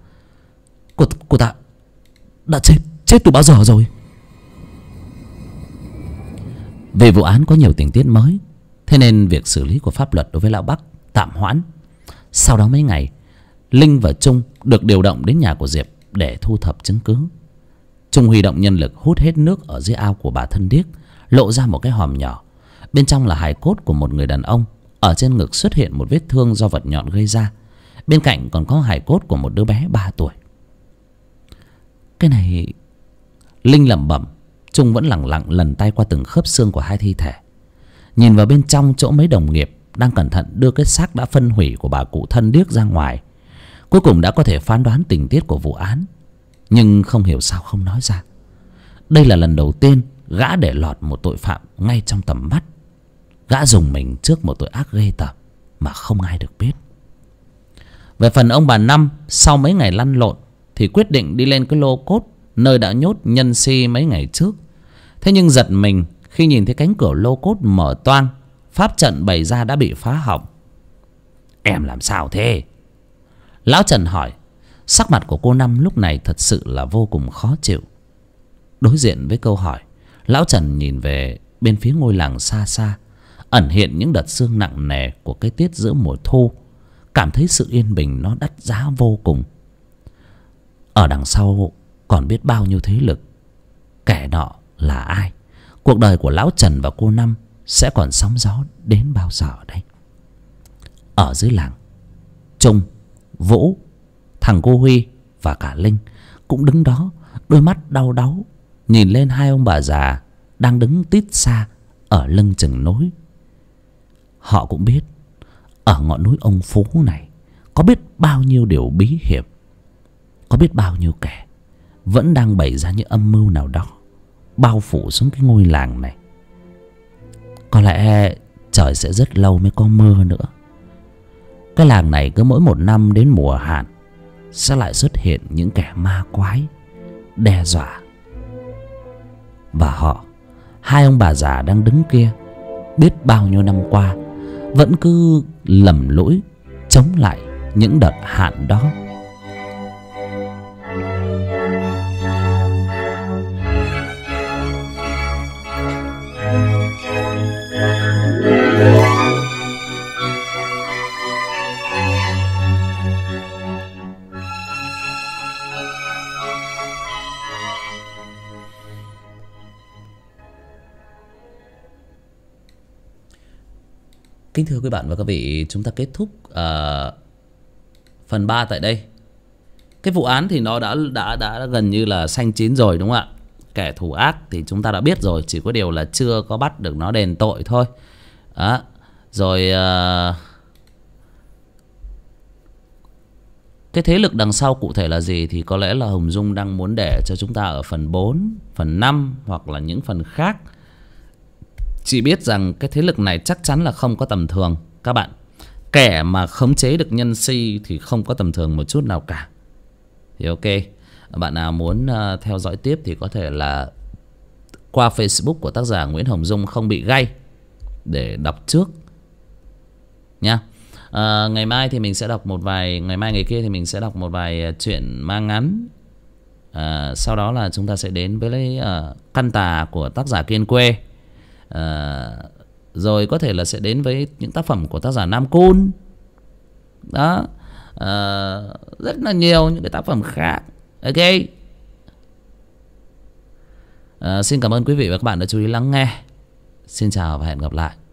đã chết từ bao giờ rồi? Vì vụ án có nhiều tình tiết mới, thế nên việc xử lý của pháp luật đối với lão Bắc tạm hoãn. Sau đó mấy ngày, Linh và Trung được điều động đến nhà của Diệp để thu thập chứng cứ. Trung huy động nhân lực hút hết nước ở dưới ao của bà Thân Điếc, lộ ra một cái hòm nhỏ. Bên trong là hài cốt của một người đàn ông. Ở trên ngực xuất hiện một vết thương do vật nhọn gây ra. Bên cạnh còn có hài cốt của một đứa bé 3 tuổi. Cái này... Linh lẩm bẩm. Trung vẫn lẳng lặng lần tay qua từng khớp xương của hai thi thể, nhìn vào bên trong chỗ mấy đồng nghiệp đang cẩn thận đưa cái xác đã phân hủy của bà cụ Thân Điếc ra ngoài. Cuối cùng đã có thể phán đoán tình tiết của vụ án, nhưng không hiểu sao không nói ra. Đây là lần đầu tiên gã để lọt một tội phạm ngay trong tầm mắt. Gã dùng mình trước một tội ác ghê tởm mà không ai được biết. Về phần ông bà Năm, sau mấy ngày lăn lộn thì quyết định đi lên cái lô cốt nơi đã nhốt nhân si mấy ngày trước. Thế nhưng giật mình khi nhìn thấy cánh cửa lô cốt mở toang, pháp trận bày ra đã bị phá hỏng. Em làm sao thế? Lão Trần hỏi. Sắc mặt của cô Năm lúc này thật sự là vô cùng khó chịu. Đối diện với câu hỏi, lão Trần nhìn về bên phía ngôi làng xa xa, ẩn hiện những đợt sương nặng nề của cái tiết giữa mùa thu. Cảm thấy sự yên bình nó đắt giá vô cùng. Ở đằng sau còn biết bao nhiêu thế lực. Kẻ nọ là ai? Cuộc đời của lão Trần và cô Năm sẽ còn sóng gió đến bao giờ đây? Ở dưới làng, Trung, Vũ, thằng cô Huy và cả Linh cũng đứng đó, đôi mắt đau đáu nhìn lên hai ông bà già đang đứng tít xa ở lưng chừng núi. Họ cũng biết ở ngọn núi ông Phú này có biết bao nhiêu điều bí hiểm, có biết bao nhiêu kẻ vẫn đang bày ra những âm mưu nào đó bao phủ xuống cái ngôi làng này. Có lẽ trời sẽ rất lâu mới có mưa nữa. Cái làng này cứ mỗi một năm đến mùa hạn sẽ lại xuất hiện những kẻ ma quái đe dọa. Và họ, hai ông bà già đang đứng kia, biết bao nhiêu năm qua vẫn cứ lầm lũi chống lại những đợt hạn đó. Kính thưa quý bạn và các vị, chúng ta kết thúc phần 3 tại đây. Cái vụ án thì nó đã gần như là xanh chín rồi, đúng không ạ? Kẻ thù ác thì chúng ta đã biết rồi, chỉ có điều là chưa có bắt được nó đền tội thôi. Đó. Rồi cái thế lực đằng sau cụ thể là gì thì có lẽ là Hồng Dung đang muốn để cho chúng ta ở phần 4, phần 5 hoặc là những phần khác. Chỉ biết rằng cái thế lực này chắc chắn là không có tầm thường các bạn. Kẻ mà khống chế được nhân si thì không có tầm thường một chút nào cả. Thì ok, bạn nào muốn theo dõi tiếp thì có thể là qua Facebook của tác giả Nguyễn Hồng Dung không bị gay để đọc trước nha. Ngày mai thì mình sẽ đọc một vài, ngày mai ngày kia thì mình sẽ đọc một vài chuyện ma ngắn Sau đó là chúng ta sẽ đến với Căn Tà của tác giả Kiên Quê. Rồi có thể là sẽ đến với những tác phẩm của tác giả Nam Cun. Đó. Rất là nhiều những cái tác phẩm khác. Ok. Xin cảm ơn quý vị và các bạn đã chú ý lắng nghe. Xin chào và hẹn gặp lại.